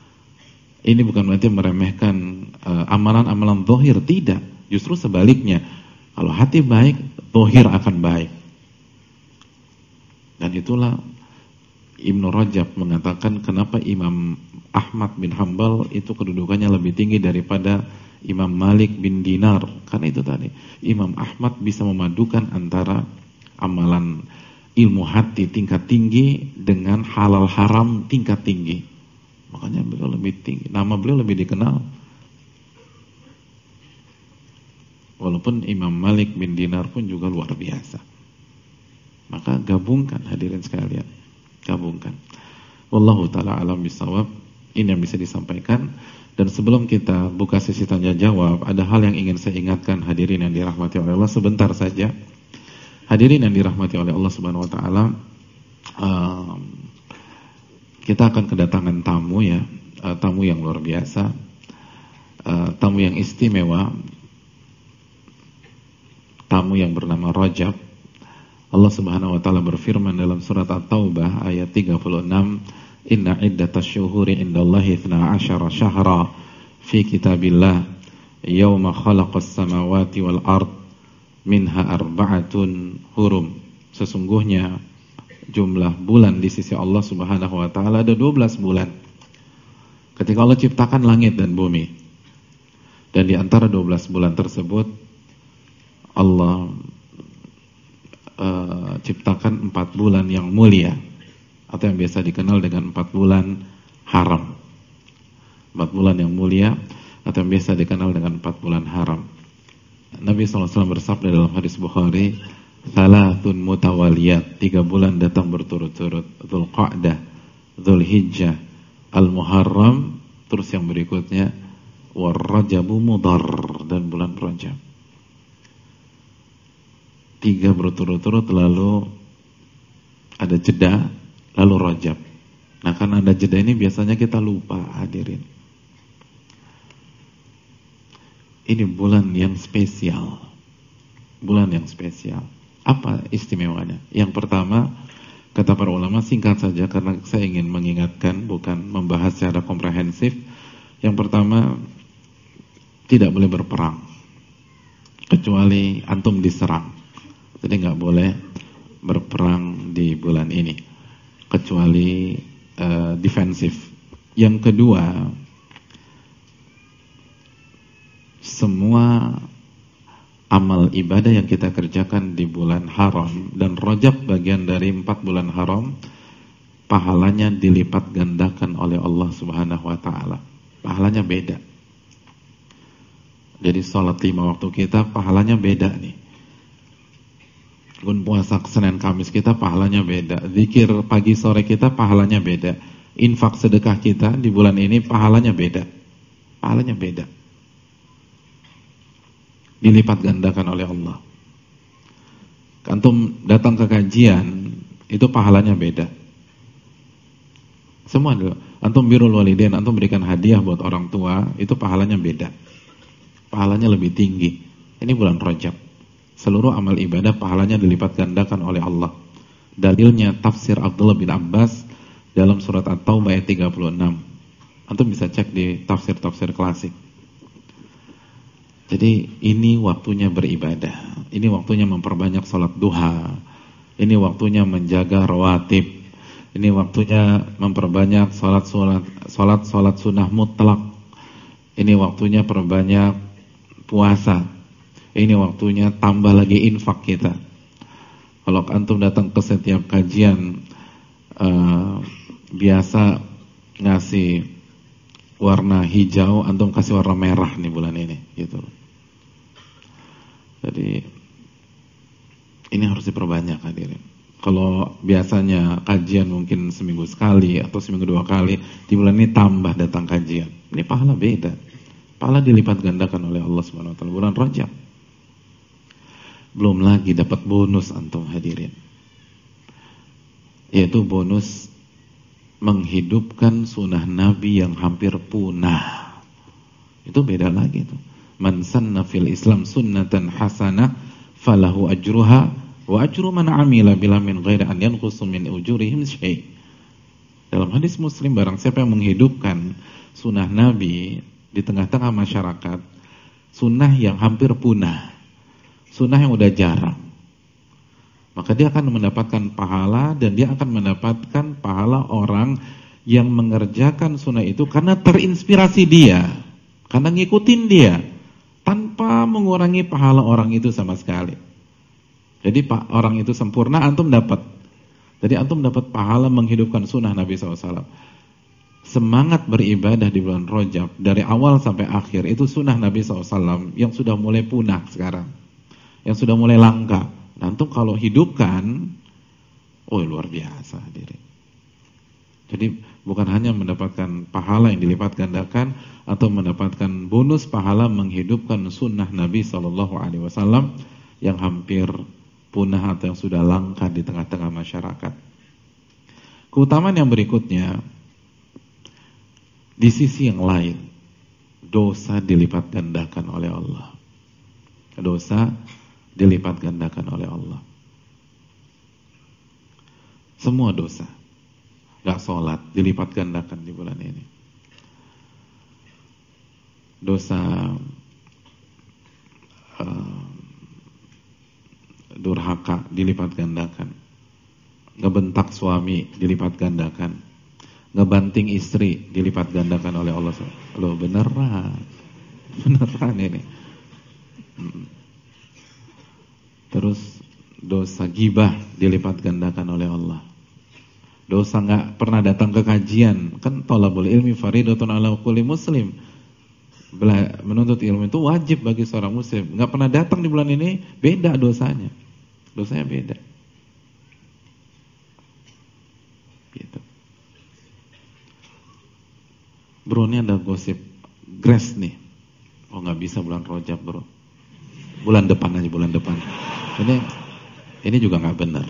amalan-amalan zahir, tidak. Justru sebaliknya. Kalau hati baik, zahir akan baik. Dan itulah Ibnu Rajab mengatakan kenapa Imam Ahmad bin Hanbal itu kedudukannya lebih tinggi daripada Imam Malik bin Dinar. Karena itu tadi, Imam Ahmad bisa memadukan antara amalan ilmu hati tingkat tinggi dengan halal haram tingkat tinggi. Makanya beliau lebih tinggi, nama beliau lebih dikenal. Walaupun Imam Malik bin Dinar pun juga luar biasa. Maka gabungkan, hadirin sekalian, gabungkan. Wallahu ta'ala alam bisawab. Ini yang bisa disampaikan. Dan sebelum kita buka sesi tanya jawab, ada hal yang ingin saya ingatkan hadirin yang dirahmati oleh Allah, sebentar saja. Hadirin yang dirahmati oleh Allah Subhanahu wa taala, kita akan kedatangan tamu ya, tamu yang luar biasa, tamu yang istimewa, tamu yang bernama Rajab. Allah Subhanahu wa taala berfirman dalam surat At-Taubah ayat 36, "Inna iddatasy syuhuri indallahi 12 syahra fi kitabillah yauma khalaqas samawati wal ard minha arba'atun hurum." Sesungguhnya jumlah bulan di sisi Allah Subhanahu wa taala ada 12 bulan. Ketika Allah ciptakan langit dan bumi. Dan di antara 12 bulan tersebut Allah ciptakan 4 bulan yang mulia, atau yang biasa dikenal dengan 4 bulan haram. 4 bulan yang mulia atau yang biasa dikenal dengan 4 bulan haram. Nabi SAW bersabda dalam hadis Bukhari, "Thalathun mutawaliyat", 3 bulan datang berturut-turut, Dzulqa'dah, Dzulhijjah, Al-Muharram, terus yang berikutnya War-Rajabu Mudhar, dan bulan Rajab. 3 berturut-turut, lalu ada jeda, lalu Rajab. Nah, karena ada jeda ini biasanya kita lupa, hadirin. Ini bulan yang spesial. Bulan yang spesial. Apa istimewanya? Yang pertama, kata para ulama, singkat saja karena saya ingin mengingatkan, bukan membahas secara komprehensif. Yang pertama, tidak boleh berperang kecuali antum diserang. Jadi nggak boleh berperang di bulan ini kecuali defensif. Yang kedua, semua amal ibadah yang kita kerjakan di bulan haram dan Rajab bagian dari 4 bulan haram, pahalanya dilipat gandakan oleh Allah Subhanahu wa taala. Pahalanya beda. Jadi sholat 5 waktu kita pahalanya beda nih. Gun puasa Senin Kamis kita pahalanya beda. Zikir pagi sore kita pahalanya beda. Infak sedekah kita di bulan ini pahalanya beda. Pahalanya beda. Dilipat gandakan oleh Allah. Antum datang ke kajian itu pahalanya beda. Semua dulu. Antum birrul walidain, antum berikan hadiah buat orang tua, itu pahalanya beda. Pahalanya lebih tinggi. Ini bulan Rajab. Seluruh amal ibadah pahalanya dilipat gandakan oleh Allah. Dalilnya tafsir Abdullah bin Abbas dalam surat At-Taubah ayat 36. Antum bisa cek di tafsir-tafsir klasik. Jadi ini waktunya beribadah. Ini waktunya memperbanyak salat duha. Ini waktunya menjaga rawatib. Ini waktunya memperbanyak salat sunnah mutlak. Ini waktunya perbanyak puasa. Ini waktunya tambah lagi infak kita. Kalau antum datang ke setiap kajian biasa ngasih warna hijau, antum kasih warna merah nih bulan ini, gitu. Jadi ini harus diperbanyak hadirin. Kalau biasanya kajian mungkin seminggu sekali atau seminggu 2 kali, di bulan ini tambah datang kajian. Ini pahala beda. Pahala dilipat gandakan oleh Allah Subhanahu wa taala bulan Rajab. Belum lagi dapat bonus antum hadirin. Yaitu bonus menghidupkan sunnah Nabi yang hampir punah. Itu beda lagi tuh. Man sanna fil Islam sunnatan hasanah falahu ajruha wa ajru man amila bila min ghairi an yanqusu min ujurihim syai'. Dalam hadis Muslim, barang siapa yang menghidupkan sunnah Nabi di tengah-tengah masyarakat, sunnah yang hampir punah, sunnah yang udah jarang, maka dia akan mendapatkan pahala, dan dia akan mendapatkan pahala orang yang mengerjakan sunnah itu karena terinspirasi dia, karena ngikutin dia, tanpa mengurangi pahala orang itu sama sekali. Jadi orang itu sempurna, antum dapat. Jadi antum dapat pahala menghidupkan sunnah Nabi SAW. Semangat beribadah di bulan Rajab dari awal sampai akhir itu sunnah Nabi SAW yang sudah mulai punah sekarang, yang sudah mulai langka. Antum kalau hidupkan, oh luar biasa hadirin. Jadi bukan hanya mendapatkan pahala yang dilipat gandakan atau mendapatkan bonus pahala menghidupkan sunnah Nabi SAW yang hampir punah atau yang sudah langka di tengah-tengah masyarakat. Keutamaan yang berikutnya, di sisi yang lain, dosa dilipat gandakan oleh Allah. Dosa dilipat gandakan oleh Allah. Semua dosa, gak sholat, dilipat gandakan di bulan ini. Dosa durhaka dilipat gandakan, ngebentak suami dilipat gandakan, ngebanting istri dilipat gandakan oleh Allah. Loh beneran ini. Terus dosa gibah dilipat gandakan oleh Allah. Dosa nggak pernah datang ke kajian, kan thalabul ilmi faridatun ala kulli muslim. Menuntut ilmu itu wajib bagi seorang muslim. Nggak pernah datang di bulan ini, beda dosanya. Dosanya beda. Gitu. Bro, ini ada gosip Grace nih. Oh nggak bisa bulan Rajab bro. Bulan depan aja, bulan depan. Ini juga nggak benar.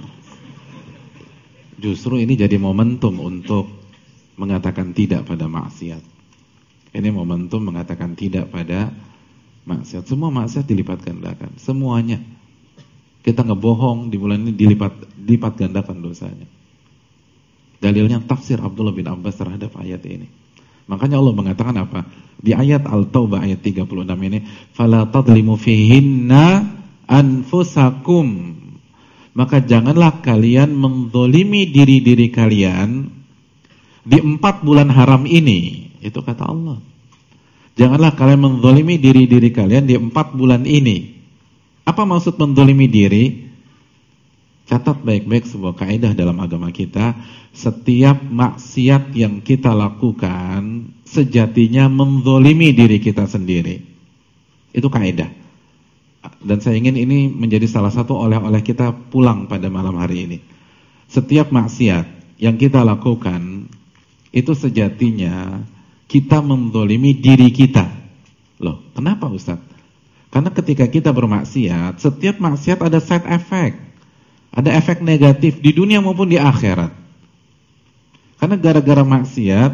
Justru ini jadi momentum untuk mengatakan tidak pada maksiat. Ini momentum mengatakan tidak pada maksiat. Semua maksiat dilipat gandakan, semuanya. Kita ngebohong di bulan ini dilipat gandakan dosanya. Dalilnya tafsir Abdullah bin Abbas terhadap ayat ini. Makanya Allah mengatakan apa? Di ayat Al-Taubah ayat 36 ini, fala tadlimu fihinna anfusakum. Maka janganlah kalian menzalimi diri-diri kalian di 4 bulan haram ini. Itu kata Allah. Janganlah kalian menzalimi diri-diri kalian di 4 bulan ini. Apa maksud mendolimi diri? Catat baik-baik sebuah kaidah dalam agama kita. Setiap maksiat yang kita lakukan sejatinya mendolimi diri kita sendiri. Itu kaidah. Dan saya ingin ini menjadi salah satu oleh-oleh kita pulang pada malam hari ini. Setiap maksiat yang kita lakukan itu sejatinya kita mendolimi diri kita. Loh, kenapa Ustaz? Karena ketika kita bermaksiat, setiap maksiat ada side effect. Ada efek negatif di dunia maupun di akhirat. Karena gara-gara maksiat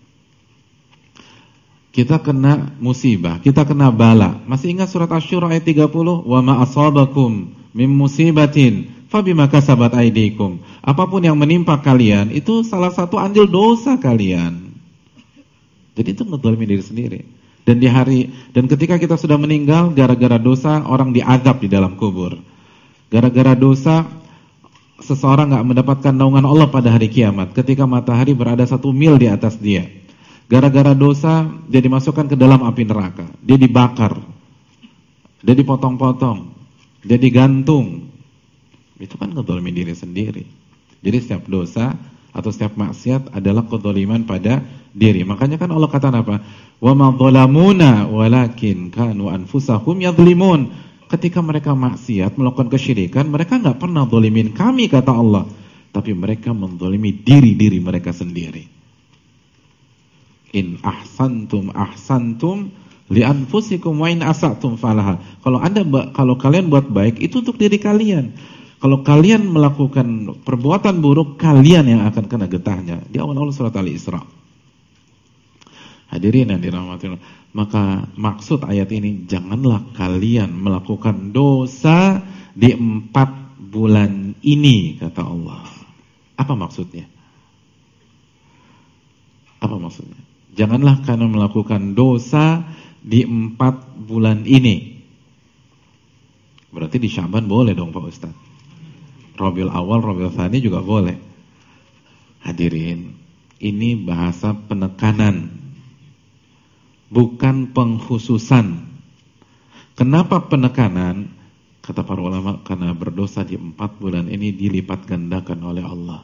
kita kena musibah, kita kena bala. Masih ingat surat Asy-Syura ayat 30? Wa ma asabakum mim musibatin fabima kasabat aydikum. Apapun yang menimpa kalian itu salah satu andil dosa kalian. Jadi itu ngedzalimi diri sendiri. Dan ketika kita sudah meninggal gara-gara dosa, orang diazab di dalam kubur. Gara-gara dosa seseorang enggak mendapatkan naungan Allah pada hari kiamat ketika matahari berada 1 mil di atas dia. Gara-gara dosa dia dimasukkan ke dalam api neraka, dia dibakar, dia dipotong-potong, dia digantung. Itu kan ngedzalimi diri sendiri. Jadi setiap dosa atau setiap maksiat adalah kedzaliman pada diri. Makanya kan Allah kata apa? Wa ma dhalamuna walakin kanu anfusahum yadhlimun. Ketika mereka maksiat, melakukan kesyirikan, mereka enggak pernah zalimin kami, kata Allah, tapi mereka menzalimi diri-diri mereka sendiri. In ahsantum ahsantum li anfusikum wa in asatum falaha. Kalau kalian buat baik itu untuk diri kalian. Kalau kalian melakukan perbuatan buruk, kalian yang akan kena getahnya. Di awal-awal surat Al-Isra. Hadirin yang dirahmati Allah. Maka maksud ayat ini, janganlah kalian melakukan dosa di 4 bulan ini, kata Allah. Apa maksudnya? Apa maksudnya? Janganlah kalian melakukan dosa di 4 bulan ini. Berarti di Syaban boleh dong Pak Ustaz. Rabiul Awal, Rabiul Tsani juga boleh. Hadirin, ini bahasa penekanan, bukan pengkhususan. Kenapa penekanan? Kata para ulama, karena berdosa di 4 bulan ini dilipat gandakan oleh Allah.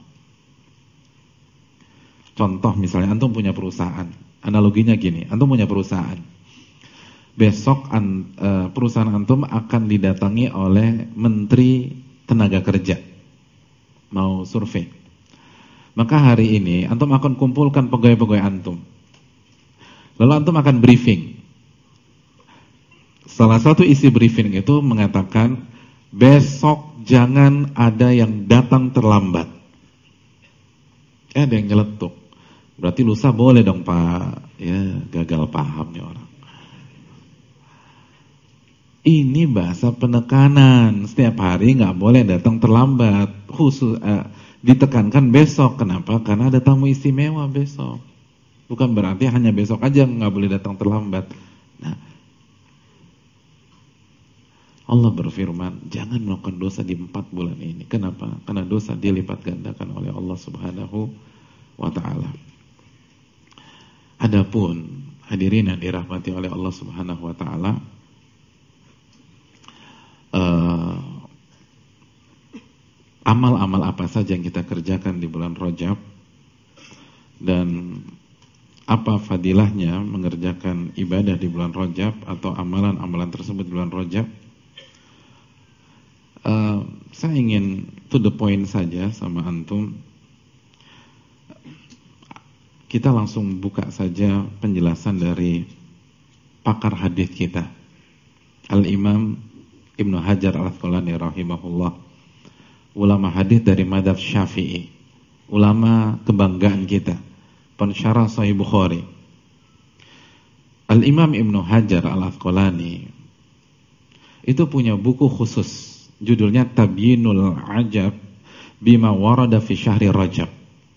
Contoh misalnya, antum punya perusahaan. Analoginya gini, antum punya perusahaan. Besok perusahaan antum akan didatangi oleh Menteri Tenaga Kerja. Mau survei. Maka hari ini antum akan kumpulkan pegawai-pegawai antum. Lalu antum akan briefing. Salah satu isi briefing itu mengatakan, besok jangan ada yang datang terlambat. Ada yang nyeletuk. Berarti lusa boleh dong Pak. Ya, gagal paham nih orang. Ini bahasa penekanan. Setiap hari nggak boleh datang terlambat. Khusus ditekankan besok. Kenapa? Karena ada tamu istimewa besok. Bukan berarti hanya besok aja nggak boleh datang terlambat. Nah, Allah berfirman, jangan melakukan dosa di 4 bulan ini. Kenapa? Karena dosa dilipat gandakan oleh Allah Subhanahu wa ta'ala. Adapun hadirin yang dirahmati oleh Allah Subhanahu wa ta'ala, amal-amal apa saja yang kita kerjakan di bulan Rajab dan apa fadilahnya mengerjakan ibadah di bulan Rajab atau amalan-amalan tersebut di bulan Rajab, saya ingin to the point saja sama antum. Kita langsung buka saja penjelasan dari pakar hadis kita, Al-Imam Ibnu Hajar Al-Asqalani rahimahullah, ulama hadis dari mazhab Syafi'i, ulama kebanggaan kita, pensyarah Sahih Bukhari. Al-Imam Ibnu Hajar Al-Asqalani itu punya buku khusus, judulnya Tabyinul Ajab bima warada fi syahri Rajab.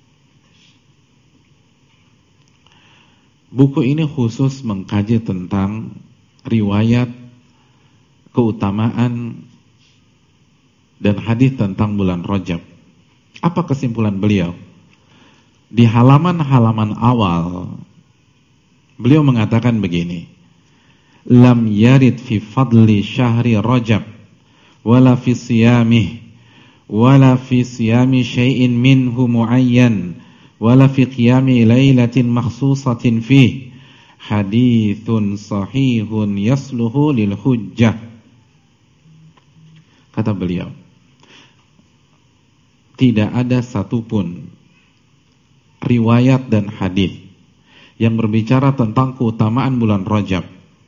Buku ini khusus mengkaji tentang riwayat, keutamaan, dan hadis tentang bulan Rajab. Apa kesimpulan beliau? Di halaman-halaman awal, beliau mengatakan begini, Lam yarid fi fadli syahri Rajab wala fi siyamih, wala fi siyami syai'in minhu muayyan, wala fi qiyami lailatin makhsusatin fih. Hadithun sahihun yasluhu lil hujjah. Kata beliau, tidak ada satupun riwayat dan hadis yang berbicara tentang keutamaan bulan Rajab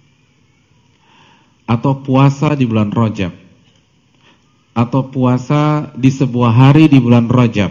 atau puasa di bulan Rajab atau puasa di sebuah hari di bulan Rajab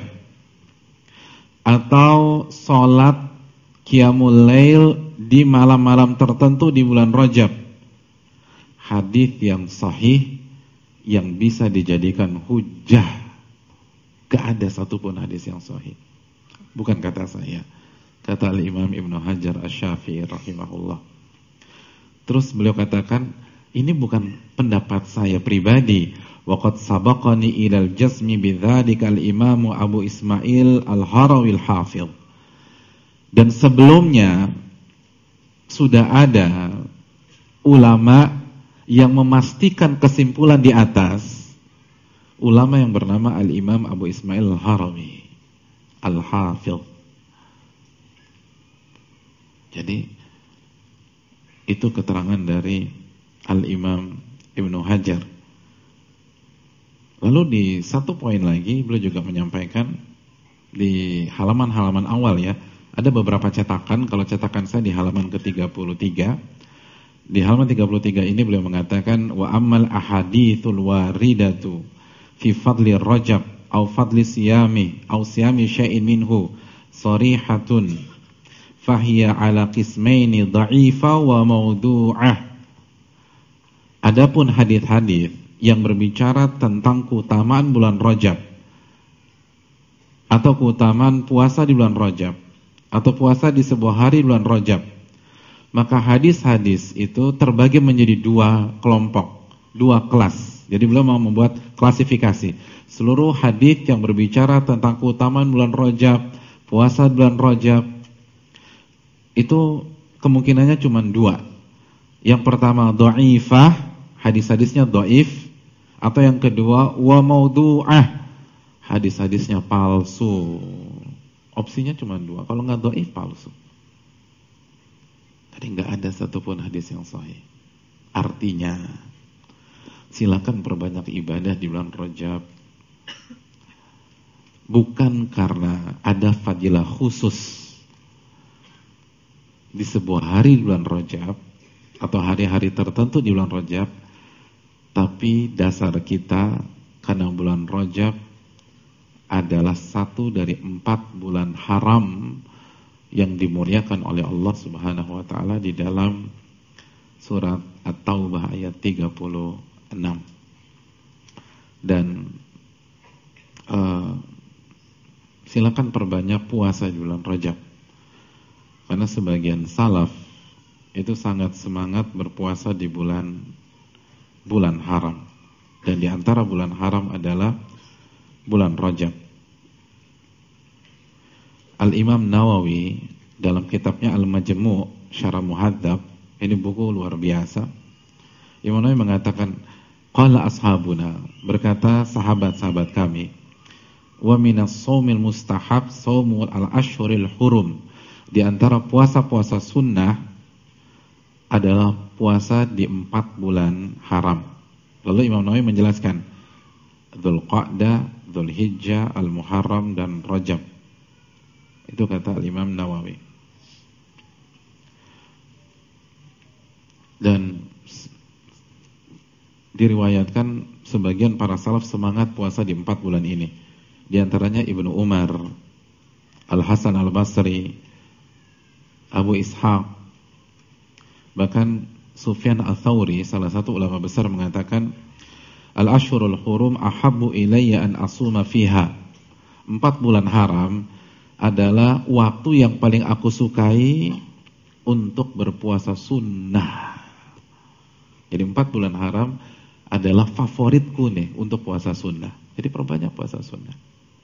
atau sholat qiyamul lail di malam-malam tertentu di bulan Rajab. Hadis yang sahih yang bisa dijadikan hujjah. Gak ada satupun hadis yang sahih. Bukan kata saya, kata Al-Imam Ibnu Hajar Asy-Syafi'i rahimahullah. Terus beliau katakan, ini bukan pendapat saya pribadi. Waqad sabaqani ilal jazmi bidzalika al-Imam Abu Ismail Al-Harawi Al-Hafidh. Dan sebelumnya sudah ada ulama yang memastikan kesimpulan di atas. Ulama yang bernama Al-Imam Abu Ismail Al-Harawi Al-Hafidh. Jadi itu keterangan dari Al-Imam Ibnu Hajar. Lalu di satu poin lagi beliau juga menyampaikan di halaman-halaman awal ya, ada beberapa cetakan. Kalau cetakan saya di halaman ke-33. Di halaman 33 ini beliau mengatakan wa ammal ahaditsul waridatu fi fadli Rajab au fadli siyami au siyami syai'in minhu sharihatun fahiya ala qismaini dha'ifa wa mawdu'ah. Adapun hadis-hadis yang berbicara tentang keutamaan bulan Rajab atau keutamaan puasa di bulan Rajab atau puasa di sebuah hari bulan Rajab, maka hadis-hadis itu terbagi menjadi dua kelompok, dua kelas. Jadi beliau mau membuat klasifikasi. Seluruh hadis yang berbicara tentang keutamaan bulan Rajab, puasa bulan Rajab, itu kemungkinannya cuma dua. Yang pertama dhaifah, hadis-hadisnya dhaif, atau yang kedua wa maudhu'ah, hadis-hadisnya palsu. Opsinya cuma dua. Kalau nggak dhaif, palsu. Jadi nggak ada satupun hadis yang sahih. Artinya, silakan perbanyak ibadah di bulan Rajab. Bukan karena ada fadilah khusus di sebuah hari di bulan Rajab atau hari-hari tertentu di bulan Rajab, tapi dasar kita karena bulan Rajab adalah satu dari 4 bulan haram yang dimuliakan oleh Allah Subhanahu wa taala di dalam surat At-Taubah ayat 36. Dan silakan perbanyak puasa di bulan Rajab. Karena sebagian salaf itu sangat semangat berpuasa di bulan haram. Dan di antara bulan haram adalah bulan Rajab. Al-Imam Nawawi dalam kitabnya Al-Majmu' Syarah Muhadzab, ini buku luar biasa. Imam Nawawi mengatakan, qala ashabuna, berkata sahabat-sahabat kami, wa minas shaumil mustahab shaumul al-ashhuril hurum. Di antara puasa-puasa sunnah adalah puasa di 4 bulan haram. Lalu Imam Nawawi menjelaskan Dzulqa'dah, Dzulhijjah, Al-Muharram dan Rajab. Itu kata Imam Nawawi. Dan diriwayatkan sebagian para salaf semangat puasa di 4 bulan ini. Di antaranya Ibnu Umar, Al-Hasan Al-Basri, Abu Ishaq, bahkan Sufyan Ats-Tsauri, salah satu ulama besar, mengatakan Al-Ashhurul Hurum ahabbu ilayya an asuma fiha. 4 bulan haram adalah waktu yang paling aku sukai untuk berpuasa sunnah. Jadi 4 bulan haram adalah favoritku nih untuk puasa sunnah. Jadi perbanyak puasa sunnah.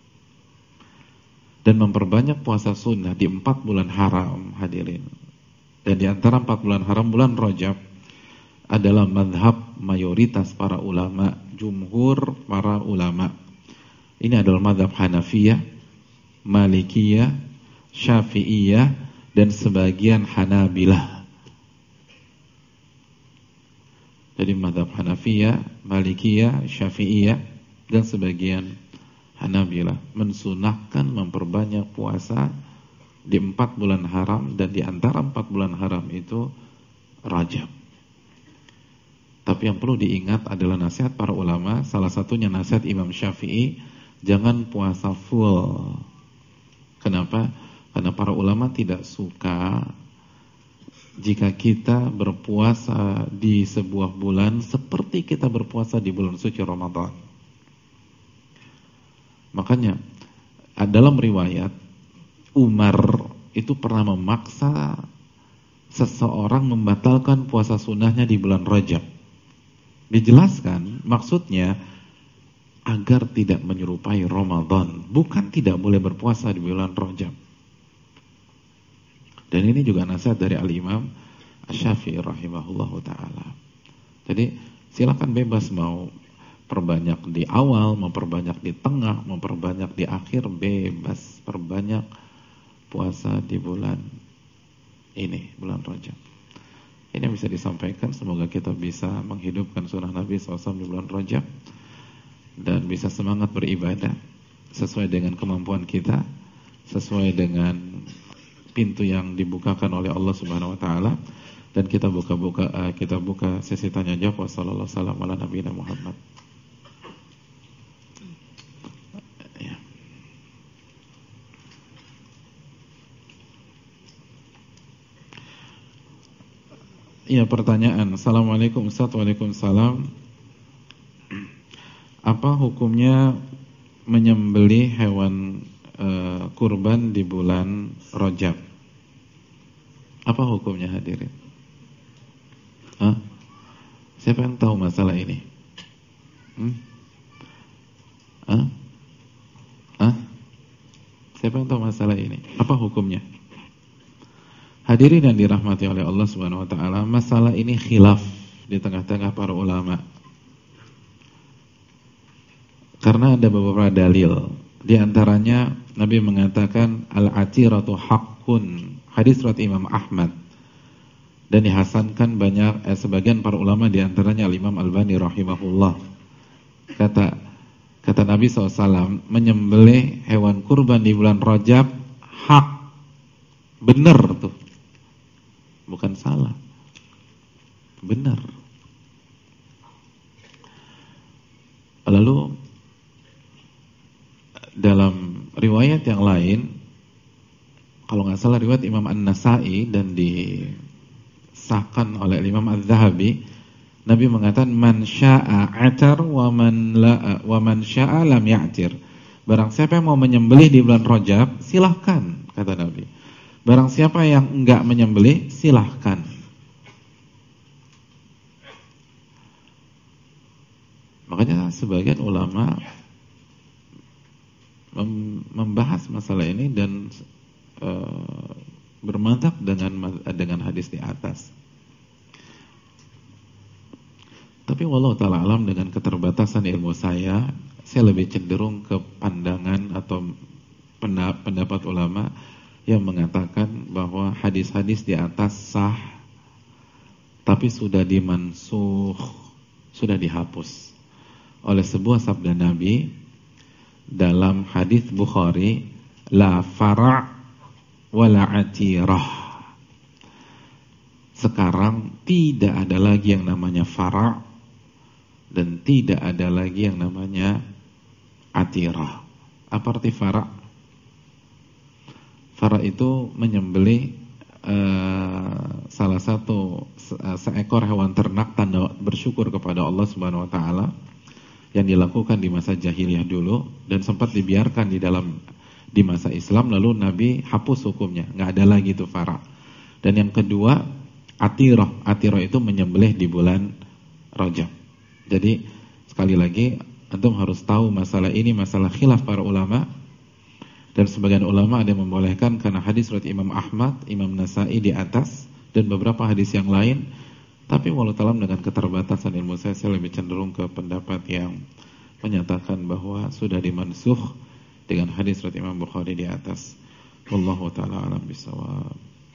Dan memperbanyak puasa sunnah di 4 bulan haram, hadirin. Dan di antara 4 bulan haram, bulan Rajab adalah madhab mayoritas para ulama, jumhur para ulama. Ini adalah madhab Hanafiyah, Malikiyah, Syafi'iyah, dan sebagian Hanabilah. Jadi madhab Hanafiyah, Malikiyah, Syafi'iyah, dan sebagian Hanabilah mensunahkan memperbanyak puasa di 4 bulan haram, dan di antara 4 bulan haram itu Rajab. Tapi yang perlu diingat adalah nasihat para ulama, salah satunya nasihat Imam Syafi'i, jangan puasa full. Kenapa? Karena para ulama tidak suka jika kita berpuasa di sebuah bulan seperti kita berpuasa di bulan suci Ramadan. Makanya dalam riwayat Umar itu pernah memaksa seseorang membatalkan puasa sunnahnya di bulan Rajab. Dijelaskan maksudnya agar tidak menyerupai Ramadan, bukan tidak boleh berpuasa di bulan Rajab. Dan ini juga nasihat dari Al-Imam Asy-Syafi'i rahimahullahu ta'ala. Jadi silakan bebas mau perbanyak di awal, memperbanyak di tengah, memperbanyak di akhir, bebas. Perbanyak puasa di bulan ini, bulan Rajab. Ini yang bisa disampaikan. Semoga kita bisa menghidupkan sunnah Nabi SAW di bulan Rajab dan bisa semangat beribadah sesuai dengan kemampuan kita, sesuai dengan pintu yang dibukakan oleh Allah Subhanahu wa taala. Dan kita buka sesi tanya jawab. Wassalamualaikum warahmatullahi wabarakatuh. Iya, pertanyaan. Assalamualaikum Ustaz. Waalaikumsalam. Apa hukumnya menyembelih hewan kurban di bulan Rajab? Apa hukumnya hadirin? Hah? Siapa yang tahu masalah ini? Siapa yang tahu masalah ini? Apa hukumnya? Hadirin yang dirahmati oleh Allah Subhanahu wa taala, masalah ini khilaf di tengah-tengah para ulama. Karena ada beberapa dalil. Di antaranya Nabi mengatakan al-atiratu haqqun. Hadis riwayat Imam Ahmad. Dan dihasankan banyak sebagian para ulama, di antaranya Al-Imam Albani rahimahullah. Kata Nabi SAW, menyembelih hewan kurban di bulan Rajab hak, benar tuh. Bukan salah, benar. Lalu dalam riwayat yang lain, kalau nggak salah riwayat Imam An-Nasa'i dan disahkan oleh Imam Az-Zahabi, Nabi mengatakan man syaa atar wa man syaa lam ya'tir. Barang siapa yang mau menyembelih di bulan Rajab, silahkan, kata Nabi. Barang siapa yang enggak menyembelih, silahkan. Makanya sebagian ulama membahas masalah ini dan bermadzhab dengan hadis di atas. Tapi wallahu ta'ala alam, dengan keterbatasan ilmu saya lebih cenderung ke pandangan atau pendapat ulama yang mengatakan bahwa hadis-hadis di atas sah, tapi sudah dimansuh, sudah dihapus oleh sebuah sabda Nabi dalam hadis Bukhari, la fara' wala atirah. Sekarang tidak ada lagi yang namanya fara' dan tidak ada lagi yang namanya atirah. Apa arti fara'? Fara' itu menyembelih salah satu seekor hewan ternak tanda bersyukur kepada Allah Subhanahu wa taala yang dilakukan di masa jahiliyah dulu dan sempat dibiarkan di masa Islam, lalu Nabi hapus hukumnya, nggak ada lagi itu fara'. Dan yang kedua atirah. Atirah itu menyembelih di bulan Rajab. Jadi sekali lagi antum harus tahu masalah ini masalah khilaf para ulama. Dan sebagian ulama ada yang membolehkan karena hadis riwayat Imam Ahmad, Imam Nasa'i di atas dan beberapa hadis yang lain. Tapi walau talam dengan keterbatasan ilmu saya lebih cenderung ke pendapat yang menyatakan bahwa sudah dimansuh dengan hadis riwayat Imam Bukhari di atas. Wallahu taala alam bisawab.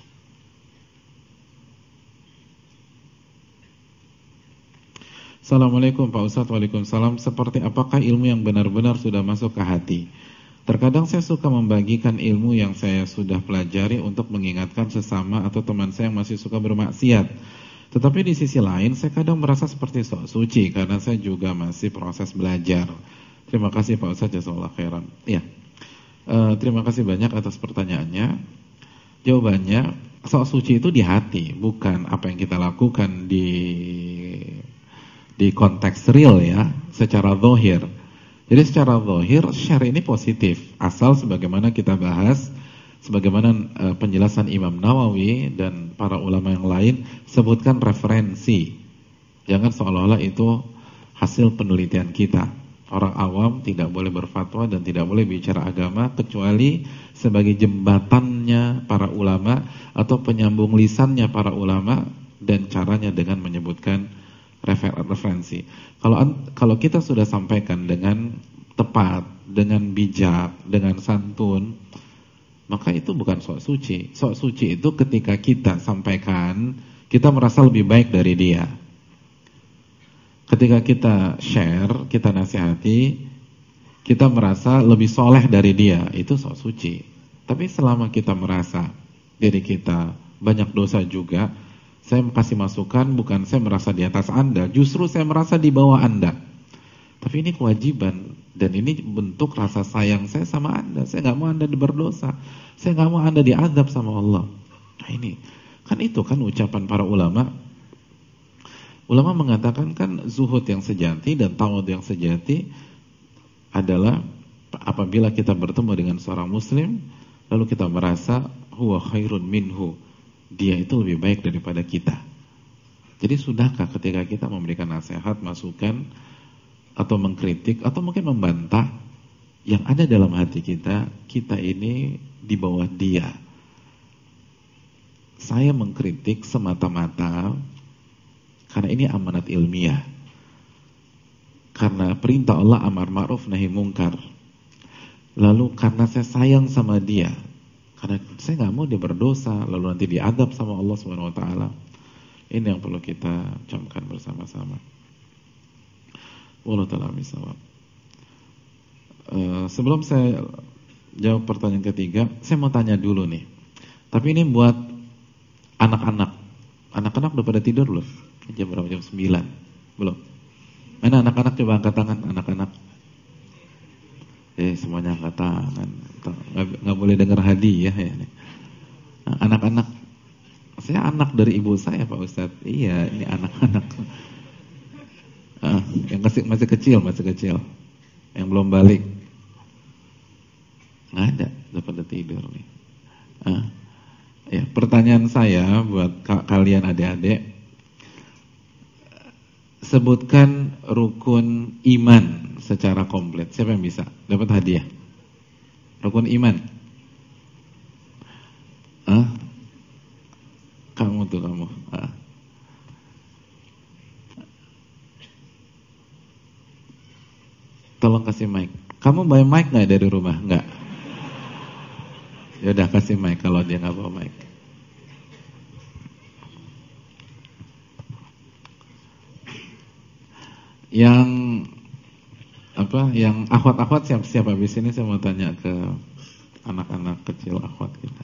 Assalamualaikum Pak Ustadz. Waalaikumsalam. Seperti apakah ilmu yang benar-benar sudah masuk ke hati? Terkadang saya suka membagikan ilmu yang saya sudah pelajari untuk mengingatkan sesama atau teman saya yang masih suka bermaksiat. Tetapi di sisi lain saya kadang merasa seperti sok suci karena saya juga masih proses belajar. Terima kasih Pak Ustadz, jazakallahu khairan. Ya, terima kasih banyak atas pertanyaannya. Jawabannya, sok suci itu di hati, bukan apa yang kita lakukan di konteks real ya, secara zahir. Jadi secara zahir syar'i ini positif, asal sebagaimana kita bahas, sebagaimana penjelasan Imam Nawawi dan para ulama yang lain sebutkan referensi. Jangan seolah-olah itu hasil penelitian kita. Orang awam tidak boleh berfatwa dan tidak boleh bicara agama kecuali sebagai jembatannya para ulama atau penyambung lisannya para ulama, dan caranya dengan menyebutkan referensi. Kalau kita sudah sampaikan dengan tepat, dengan bijak, dengan santun, maka itu bukan sok suci. Sok suci itu ketika kita sampaikan, kita merasa lebih baik dari dia. Ketika kita share, kita nasihati, kita merasa lebih soleh dari dia, itu sok suci. Tapi selama kita merasa diri kita banyak dosa juga, saya kasih masukan, bukan saya merasa di atas Anda, justru saya merasa di bawah Anda. Tapi ini kewajiban, dan ini bentuk rasa sayang saya sama Anda. Saya gak mau Anda berdosa, saya gak mau Anda diazab sama Allah. Nah ini, kan itu kan ucapan para ulama. Ulama mengatakan kan zuhud yang sejati dan tawadhu yang sejati adalah apabila kita bertemu dengan seorang muslim, lalu kita merasa huwa khairun minhu, dia itu lebih baik daripada kita. Jadi sudahkah ketika kita memberikan nasihat, masukan, atau mengkritik, atau mungkin membantah, yang ada dalam hati kita, kita ini di bawah dia. Saya mengkritik semata-mata karena ini amanat ilmiah, karena perintah Allah amar ma'ruf nahi mungkar. Lalu karena saya sayang sama dia, karena saya nggak mau dia berdosa lalu nanti diadab sama Allah Subhanahu wa taala. Ini yang perlu kita camkan bersama-sama. Wallahu ta'ala bisawab. Sebelum saya jawab pertanyaan ketiga, saya mau tanya dulu nih. Tapi ini buat anak-anak. Anak-anak udah pada tidur belum? Jam berapa? Jam 9. Belum? Mana anak-anak, coba angkat tangan anak-anak. Semuanya angkat tangan. Nggak boleh dengar hadiah ya. Nah, anak-anak, saya anak dari ibu saya Pak Ustadz. Iya, ini anak-anak. Yang masih kecil, yang belum balik. Nggak ada, udah pada tidur nih. Ya, pertanyaan saya buat kalian adik-adik, sebutkan rukun iman secara komplit. Siapa yang bisa dapat hadiah? Rukun iman. Kamu. Tolong kasih mic. Kamu bawa mic nggak dari rumah? Nggak. Ya udah kasih mic kalau dia nggak bawa mic. Yang akhwat-akhwat siap-siap habis ini saya mau tanya ke anak-anak kecil akhwat kita.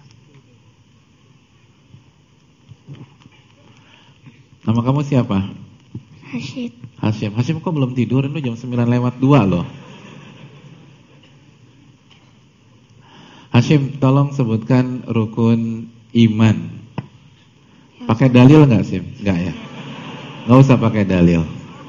Nama kamu siapa? Hashim kok belum tidur? Ini jam 9:02 loh. Hashim, tolong sebutkan rukun iman. Pakai dalil nggak sih? Nggak ya? Nggak usah pakai dalil.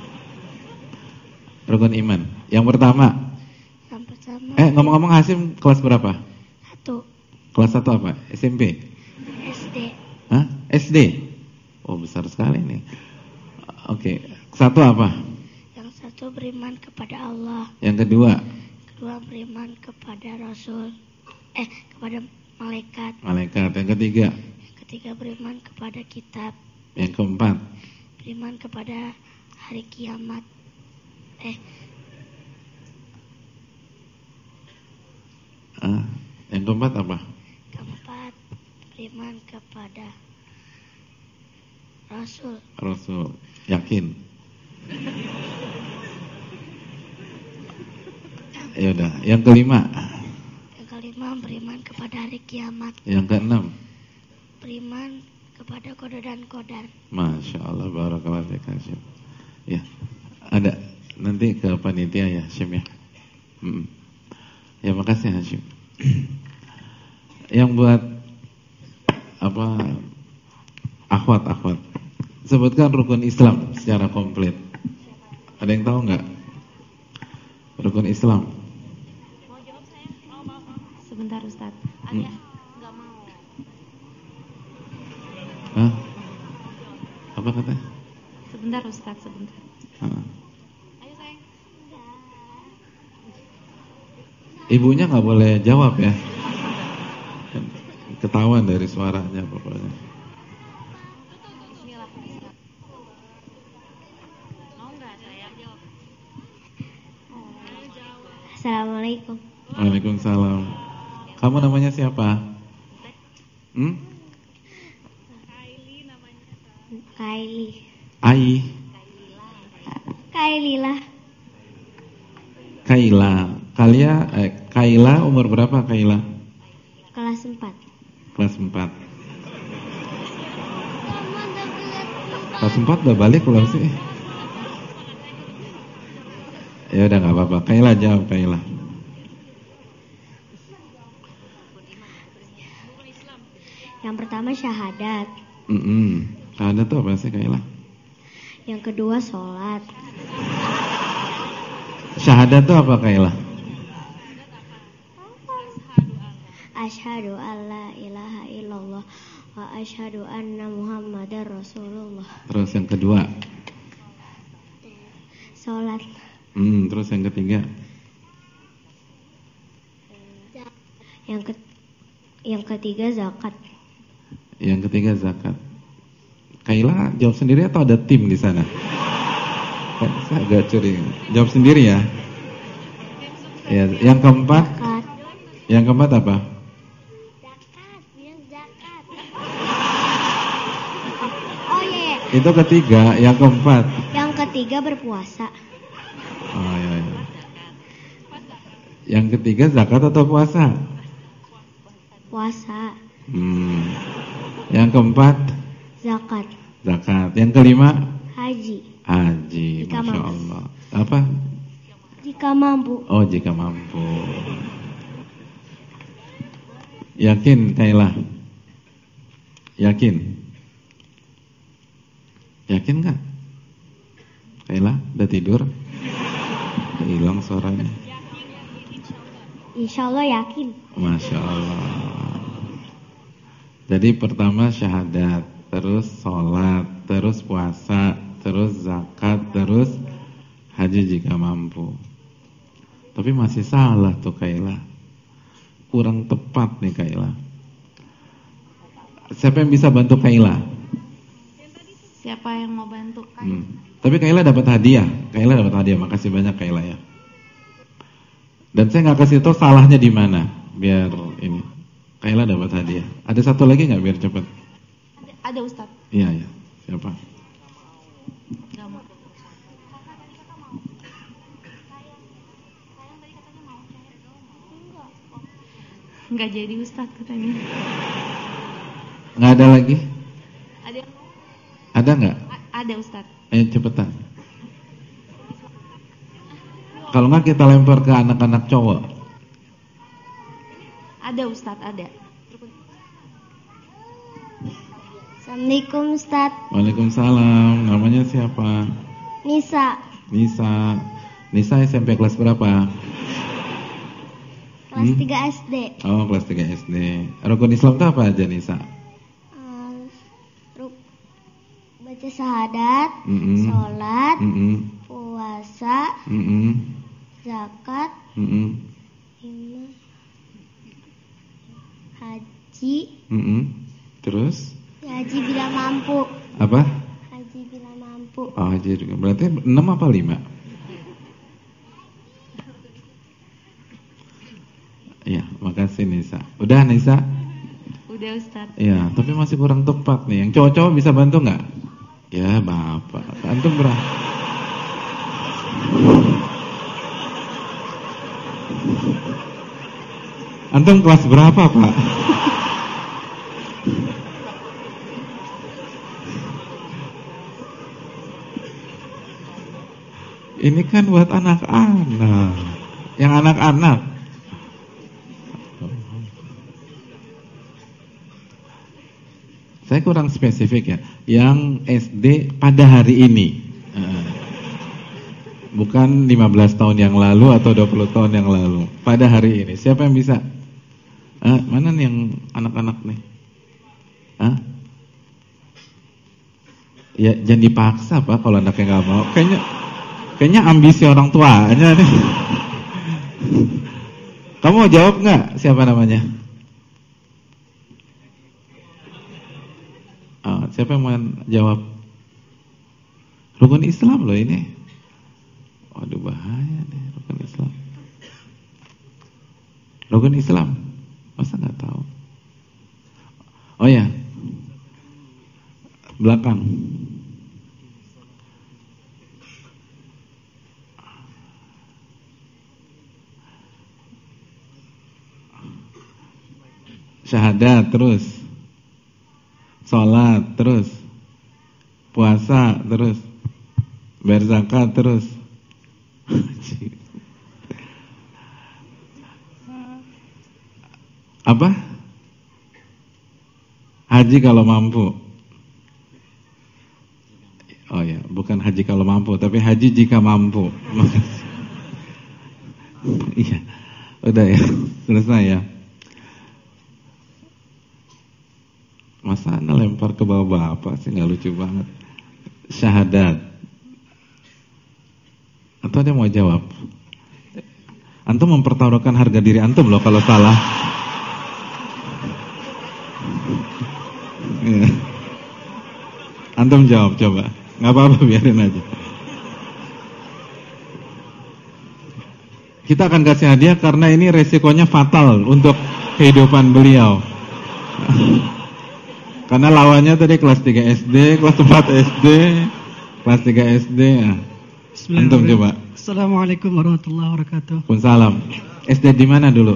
Rukun iman. Yang pertama. Ngomong-ngomong Hashim kelas berapa? 1. Kelas 1 apa? SMP? SD. Hah? SD? Oh besar sekali nih. Oke. Satu apa? Yang satu beriman kepada Allah. Yang kedua? Kedua beriman kepada Rasul. Kepada malaikat. Malaikat. Yang ketiga? Yang ketiga beriman kepada kitab. Yang keempat? beriman kepada hari kiamat. Yang keempat apa? Keempat, beriman kepada Rasul. Rasul. Yakin? Ya udah. Yang kelima? Yang kelima, beriman kepada hari kiamat. Yang keenam? Beriman kepada qada dan qadar. Masya Allah, barakallahu fiik Hashim. Ya, ada nanti ke panitia ya Hashim ya. Ya makasih Hashim. Yang buat apa? Akhwat. Sebutkan rukun Islam secara komplit. Ada yang tahu nggak? Rukun Islam. Mau jawab saya? Mau. Sebentar Ustaz. Ada nggak mau. Hah? Apa kata? Sebentar Ustaz, sebentar. Ayo sayang. Ibunya nggak boleh jawab ya. Ketahuan dari suaranya pokoknya. Bismillah. Mau nggak saya jawab? Assalamualaikum. Waalaikumsalam. Kamu namanya siapa? Kaili. Kaila. Kaila. Kaila umur berapa Kaila? Kelas 4. Kelas 4. Kelas 4 udah balik belum sih? Ya udah nggak apa-apa. Kaila jawab Kaila. Yang pertama syahadat. Syahadat itu apa sih Kaila? Yang kedua sholat. Syahadat itu apa Kaila? Asyhadu alla ilaha illallah wa asyhadu anna Muhammadar Rasulullah. Terus yang kedua? Sholat. Terus yang ketiga? Yang ketiga zakat. Yang ketiga zakat. Kaila jawab sendiri atau ada tim di sana? Saya agak curiga. Jawab sendiri ya. Ya, yang keempat? Zakat. Yang keempat apa? Zakat. Oh iya. Itu ketiga, yang keempat. Yang ketiga berpuasa. Oh iya. Yang ketiga zakat atau puasa? Puasa. Yang keempat? Zakat. Zakat. Yang kelima? Haji. Haji. Jika Masya mampu. Allah. Apa? Jika mampu. Oh, jika mampu. Yakin Kaila? Yakin? Yakin gak? Kaila udah tidur? Hilang suaranya. Insya Allah yakin. Masya Allah. Jadi pertama syahadat, terus sholat, terus puasa, terus zakat, terus haji jika mampu. Tapi masih salah tuh Kaila. Kurang tepat nih Kaila. Siapa yang bisa bantu Kaila? Siapa yang mau bantu? Tapi Kaila dapat hadiah. Kaila dapat hadiah. Makasih banyak Kaila ya. Dan saya nggak kasih tahu salahnya di mana. Biar ini. Kaila dapat hadiah. Ada satu lagi nggak biar cepat? Ada Ustaz. Iya ya. Siapa? Gak mau. Nggak jadi Ustaz katanya. Nggak ada lagi? Ada. Ada nggak? Ada Ustaz. Ayo cepetan. Kalau nggak kita lempar ke anak-anak cowok. Ada Ustaz, ada. Assalamualaikum Ustaz. Waalaikumsalam. Namanya siapa? Nisa. Nisa. Nisa SMP kelas berapa? Kelas 3 SD. Oh, kelas 3 SD. Rukun Islam itu apa aja Nisa? Baca syahadat, sholat, puasa, zakat, haji. Terus? Haji bila mampu. Apa? Haji haji bila mampu. Oh, haji juga. Berarti 6 apa 5? Iya, makasih Nisa. Udah Nisa? Udah Ustaz. Iya, tapi masih kurang tepat nih. Yang cowok-cowok bisa bantu nggak? Ya Bapak, antum berapa? Antum kelas berapa Pak? Ini kan buat anak-anak. Yang anak-anak. Saya kurang spesifik ya. Yang SD pada hari ini. Bukan 15 tahun yang lalu atau 20 tahun yang lalu. Pada hari ini. Siapa yang bisa? Mana nih yang anak-anak nih? Ya jangan dipaksa Pak kalau anaknya nggak mau. Kayaknya ambisi orang tuanya nih. Kamu mau jawab nggak? Siapa namanya? Siapa yang mau jawab? Rukun Islam loh ini. Waduh bahaya nih rukun Islam. Rukun Islam. Masa nggak tahu? Oh ya, belakang. Syahadat terus, sholat terus, puasa terus, bayar zakat terus. Apa? Haji kalau mampu. Oh ya, bukan haji kalau mampu, tapi haji jika mampu. Iya, udah ya, selesai ya. Masa anda lempar ke bawah bapak sih, nggak lucu banget. Syahadat. Atau ada mau jawab? Antum mempertaruhkan harga diri antum loh kalau salah. Ya. Antum jawab coba. Nggak apa-apa, biarin aja. Kita akan kasih hadiah karena ini resikonya fatal untuk kehidupan beliau. Karena lawannya tadi kelas 3 SD, kelas 4 SD, kelas 3 SD. Antum coba. Assalamualaikum warahmatullahi wabarakatuh. Waalaikumsalam. SD di mana dulu?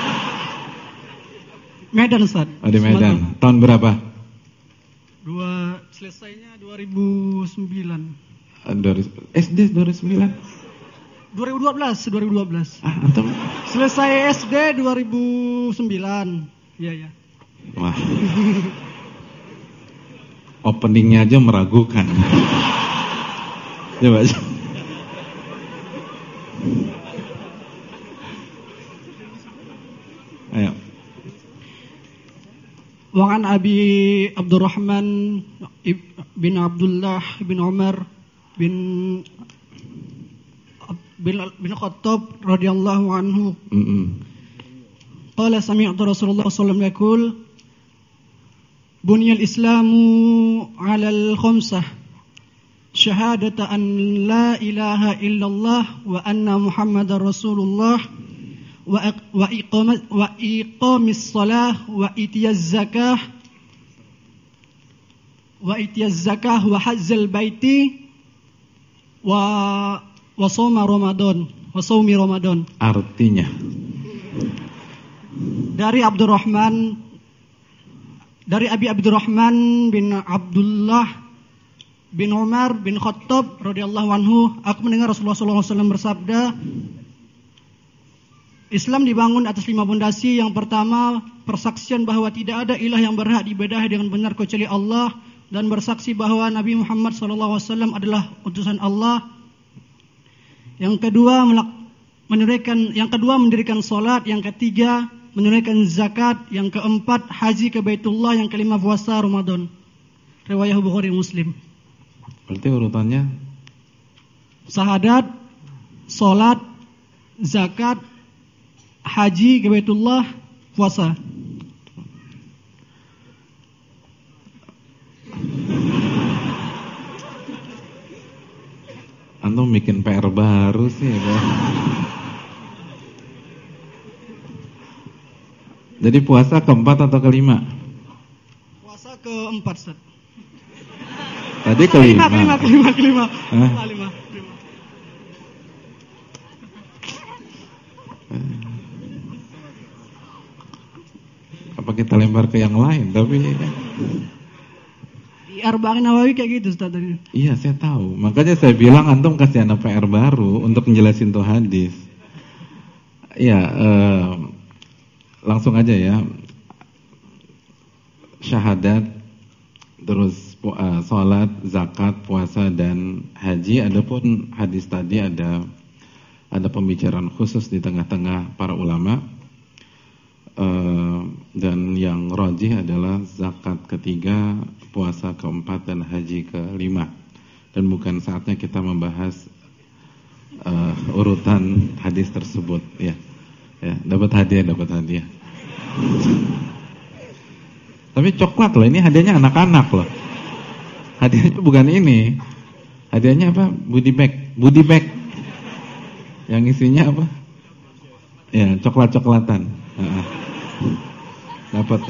Medan Ustaz. Oh, di Medan. Tahun berapa? Selesainya 2009. SD 2009? 2012. Antum? Selesai SD 2009. Iya. Wah. Openingnya aja meragukan. Coba. Ayo. Wa an Abi Abdurrahman bin Abdullah bin Umar bin Khattab radhiyallahu anhu. Qala sami'tu Rasulullah sallallahu alaihi wasallam yaqul Bunyal Islamu 'alal khamsah syahadata an la ilaha illallah wa anna Muhammadar Rasulullah wa iqamis salah wa itiyaz zakah wa hajjal baiti wa shauma Ramadan wa shaumi Ramadan. Artinya dari Abi Abdurrahman bin Abdullah bin Umar bin Khattab radhiyallahu anhu, aku mendengar Rasulullah sallallahu alaihi wasallam bersabda, Islam dibangun atas 5 pondasi. Yang pertama, persaksian bahwa tidak ada ilah yang berhak diibadahi dengan benar kecuali Allah, dan bersaksi bahwa Nabi Muhammad sallallahu alaihi wasallam adalah utusan Allah. Yang kedua, mendirikan salat. Yang ketiga, menunaikan zakat. Yang keempat, haji ke Baitullah. Yang kelima, puasa Ramadan. Riwayat Bukhari Muslim. Berarti urutannya syahadat, salat, zakat, haji ke Baitullah, puasa. Antum bikin PR baru sih. Jadi puasa keempat atau kelima? Puasa keempat, Ustaz. Tadi kelima. Kelima. Apa kita lempar ke yang lain? Tapi di Arba'in Nawawi kayak gitu, Ustaz tadi. iya, saya tahu. Makanya saya bilang antum kasih anak PR baru untuk menjelasin tuh hadis. Iya, langsung aja ya. Syahadat, terus sholat, zakat, puasa, dan haji. Adapun hadis tadi ada pembicaraan khusus di tengah-tengah para ulama, dan yang rajih adalah zakat ketiga, puasa keempat, dan haji kelima. Dan bukan saatnya kita membahas urutan hadis tersebut. Ya, dapat hadiah. Tapi coklat loh, ini hadiahnya anak-anak loh. Hadiahnya bukan ini. Hadiahnya apa? Goodie bag. Yang isinya apa? Ya, coklat-coklatan. Dapat.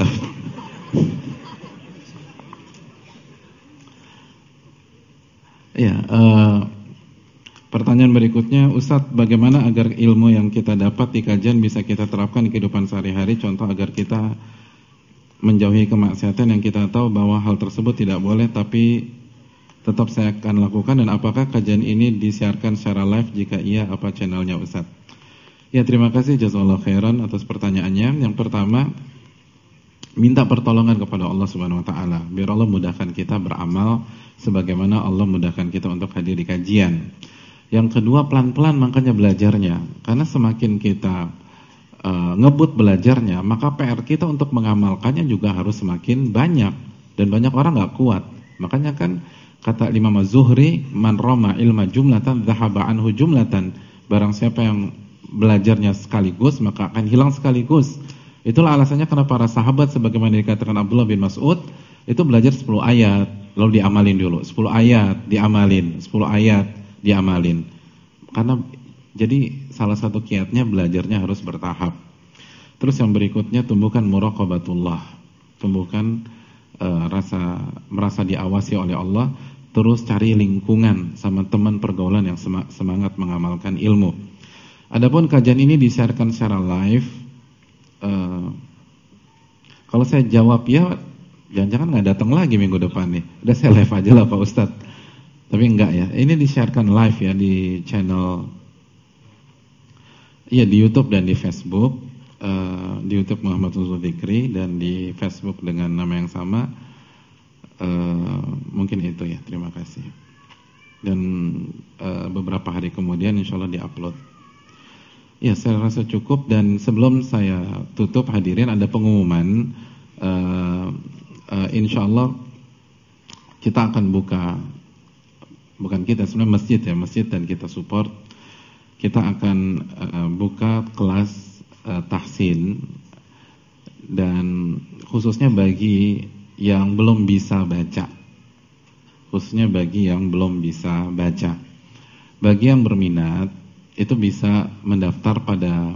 Ya, pertanyaan berikutnya, Ustadz, bagaimana agar ilmu yang kita dapat di kajian bisa kita terapkan di kehidupan sehari-hari? Contoh agar kita menjauhi kemaksiatan yang kita tahu bahwa hal tersebut tidak boleh, tapi tetap saya akan lakukan. Dan apakah kajian ini disiarkan secara live? Jika iya, apa channelnya, Ustadz? Ya, terima kasih jazakallahu khairan atas pertanyaannya. Yang pertama, minta pertolongan kepada Allah Subhanahu wa taala biar Allah mudahkan kita beramal sebagaimana Allah mudahkan kita untuk hadir di kajian. Yang kedua, pelan-pelan makanya belajarnya. Karena semakin kita ngebut belajarnya, maka PR kita untuk mengamalkannya juga harus semakin banyak, dan banyak orang nggak kuat. Makanya kan kata Imam Az-Zuhri, man rama ilma jumlatan dhahaba anhu jumlatan. Barang siapa yang belajarnya sekaligus maka akan hilang sekaligus. Itulah alasannya kenapa para sahabat sebagaimana dikatakan Abdullah bin Mas'ud itu belajar 10 ayat lalu diamalin dulu, 10 ayat diamalin, 10 ayat diamalin. Karena jadi salah satu kiatnya belajarnya harus bertahap. Terus yang berikutnya, tumbuhkan muraqabatullah, tumbuhkan merasa diawasi oleh Allah. Terus cari lingkungan sama teman pergaulan yang semangat mengamalkan ilmu. Adapun kajian ini disiarkan secara live. Kalau saya jawab ya, jangan-jangan nggak datang lagi minggu depan nih. Udah saya live aja lah Pak Ustadz. Tapi enggak ya. Ini disiarkan live ya di channel, ya di YouTube dan di Facebook. Di YouTube Muhammad Zulfikri dan di Facebook dengan nama yang sama. Mungkin itu ya. Terima kasih. Dan beberapa hari kemudian insya Allah diupload. Ya, saya rasa cukup. Dan sebelum saya tutup hadirin, ada pengumuman. Insya Allah kita akan buka, bukan kita, sebenarnya masjid ya, masjid dan kita support. Kita akan buka kelas tahsin, dan khususnya bagi yang belum bisa baca. Khususnya bagi yang belum bisa baca. Bagi yang berminat itu bisa mendaftar pada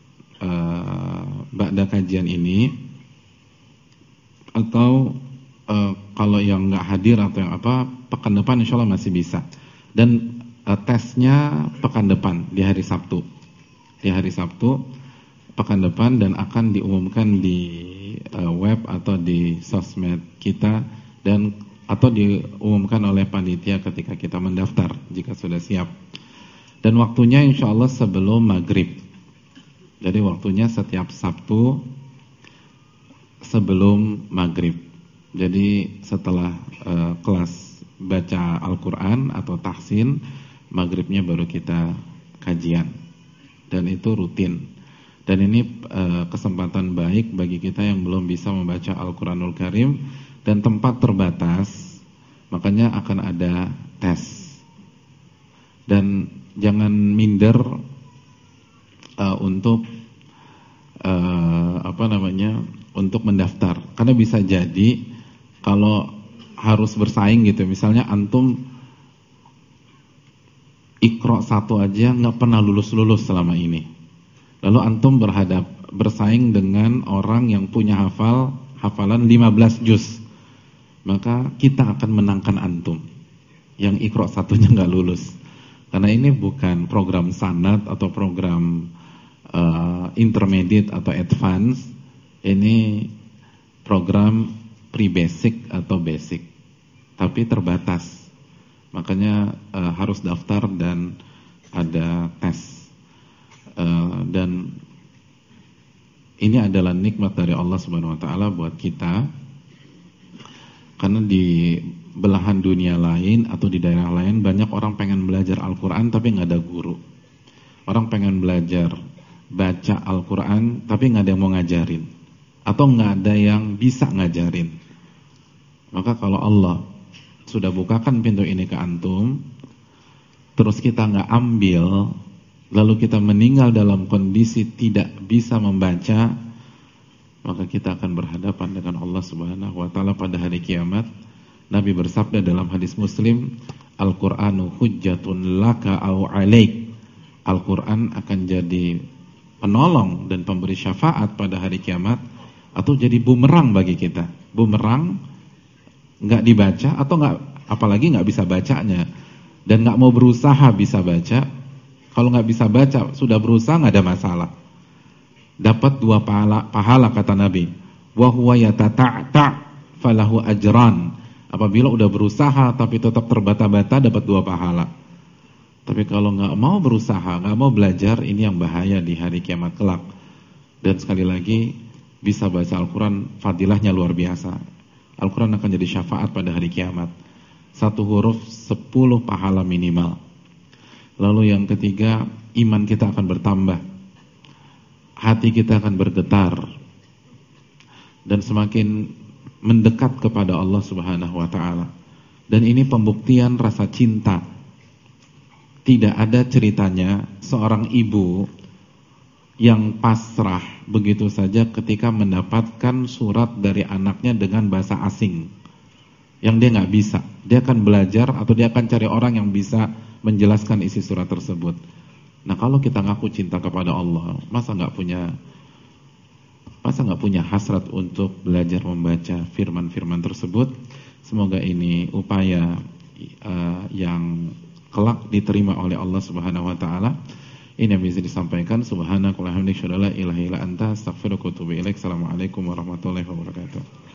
ba'da kajian ini, atau kalau yang nggak hadir atau yang apa, pekan depan insya Allah masih bisa. Dan tesnya pekan depan di hari Sabtu. Di hari Sabtu pekan depan, dan akan diumumkan di web atau di sosmed kita, dan atau diumumkan oleh panitia ketika kita mendaftar jika sudah siap. Dan waktunya insya Allah sebelum maghrib. Jadi waktunya setiap Sabtu sebelum maghrib. Jadi setelah kelas baca Al-Quran atau tahsin, maghribnya baru kita kajian. Dan itu rutin. Dan ini kesempatan baik bagi kita yang belum bisa membaca Al-Quranul Karim, dan tempat terbatas, makanya akan ada tes. Dan jangan minder untuk untuk mendaftar, karena bisa jadi kalau harus bersaing gitu, misalnya antum Iqra 1 aja nggak pernah lulus-lulus selama ini. Lalu antum bersaing dengan orang yang punya hafalan 15 juz. Maka kita akan menangkan antum yang Iqra 1-nya nggak lulus. Karena ini bukan program sanad atau program intermediate atau advance. Ini program pre-basic atau basic, tapi terbatas. Makanya harus daftar dan ada tes. Dan ini adalah nikmat dari Allah Subhanahu wa taala buat kita. Karena di belahan dunia lain atau di daerah lain banyak orang pengen belajar Al-Qur'an tapi nggak ada guru. Orang pengen belajar baca Al-Qur'an tapi nggak ada yang mau ngajarin, atau nggak ada yang bisa ngajarin. Maka kalau Allah sudah bukakan pintu ini ke antum, terus kita nggak ambil, lalu kita meninggal dalam kondisi tidak bisa membaca, maka kita akan berhadapan dengan Allah Subhanahu wa taala pada hari kiamat. Nabi bersabda dalam hadis Muslim, Al-Qur'anu hujjatun laka au 'alaik. Al-Qur'an akan jadi penolong dan pemberi syafaat pada hari kiamat, atau jadi bumerang bagi kita. Bumerang, nggak dibaca atau nggak, apalagi nggak bisa bacanya dan nggak mau berusaha bisa baca. Kalau nggak bisa baca sudah berusaha nggak ada masalah. Dapat 2 pahala kata Nabi. Wa huwa yatata'ta falahu ajran. Apabila udah berusaha tapi tetap terbata-bata dapat 2 pahala. Tapi kalau nggak mau berusaha, nggak mau belajar, ini yang bahaya di hari kiamat kelak. Dan sekali lagi, bisa baca Al-Quran, fadilahnya luar biasa. Al-Quran akan jadi syafaat pada hari kiamat. 1 huruf 10 pahala minimal. Lalu yang ketiga, iman kita akan bertambah. Hati kita akan bergetar. Dan semakin mendekat kepada Allah Subhanahu wa taala. Dan ini pembuktian rasa cinta. Tidak ada ceritanya seorang ibu yang pasrah begitu saja ketika mendapatkan surat dari anaknya dengan bahasa asing yang dia nggak bisa. Dia akan belajar atau dia akan cari orang yang bisa menjelaskan isi surat tersebut. Nah, kalau kita ngaku cinta kepada Allah, masa nggak punya hasrat untuk belajar membaca firman-firman tersebut? Semoga ini upaya yang kelak diterima oleh Allah Subhanahu wa taala. Ini yang bisa disampaikan. Subhanakallahumma wa bihamdika, asyhadu an la ilaha illa anta, astaghfiruka wa atubu ilaik. Assalamualaikum warahmatullahi wabarakatuh.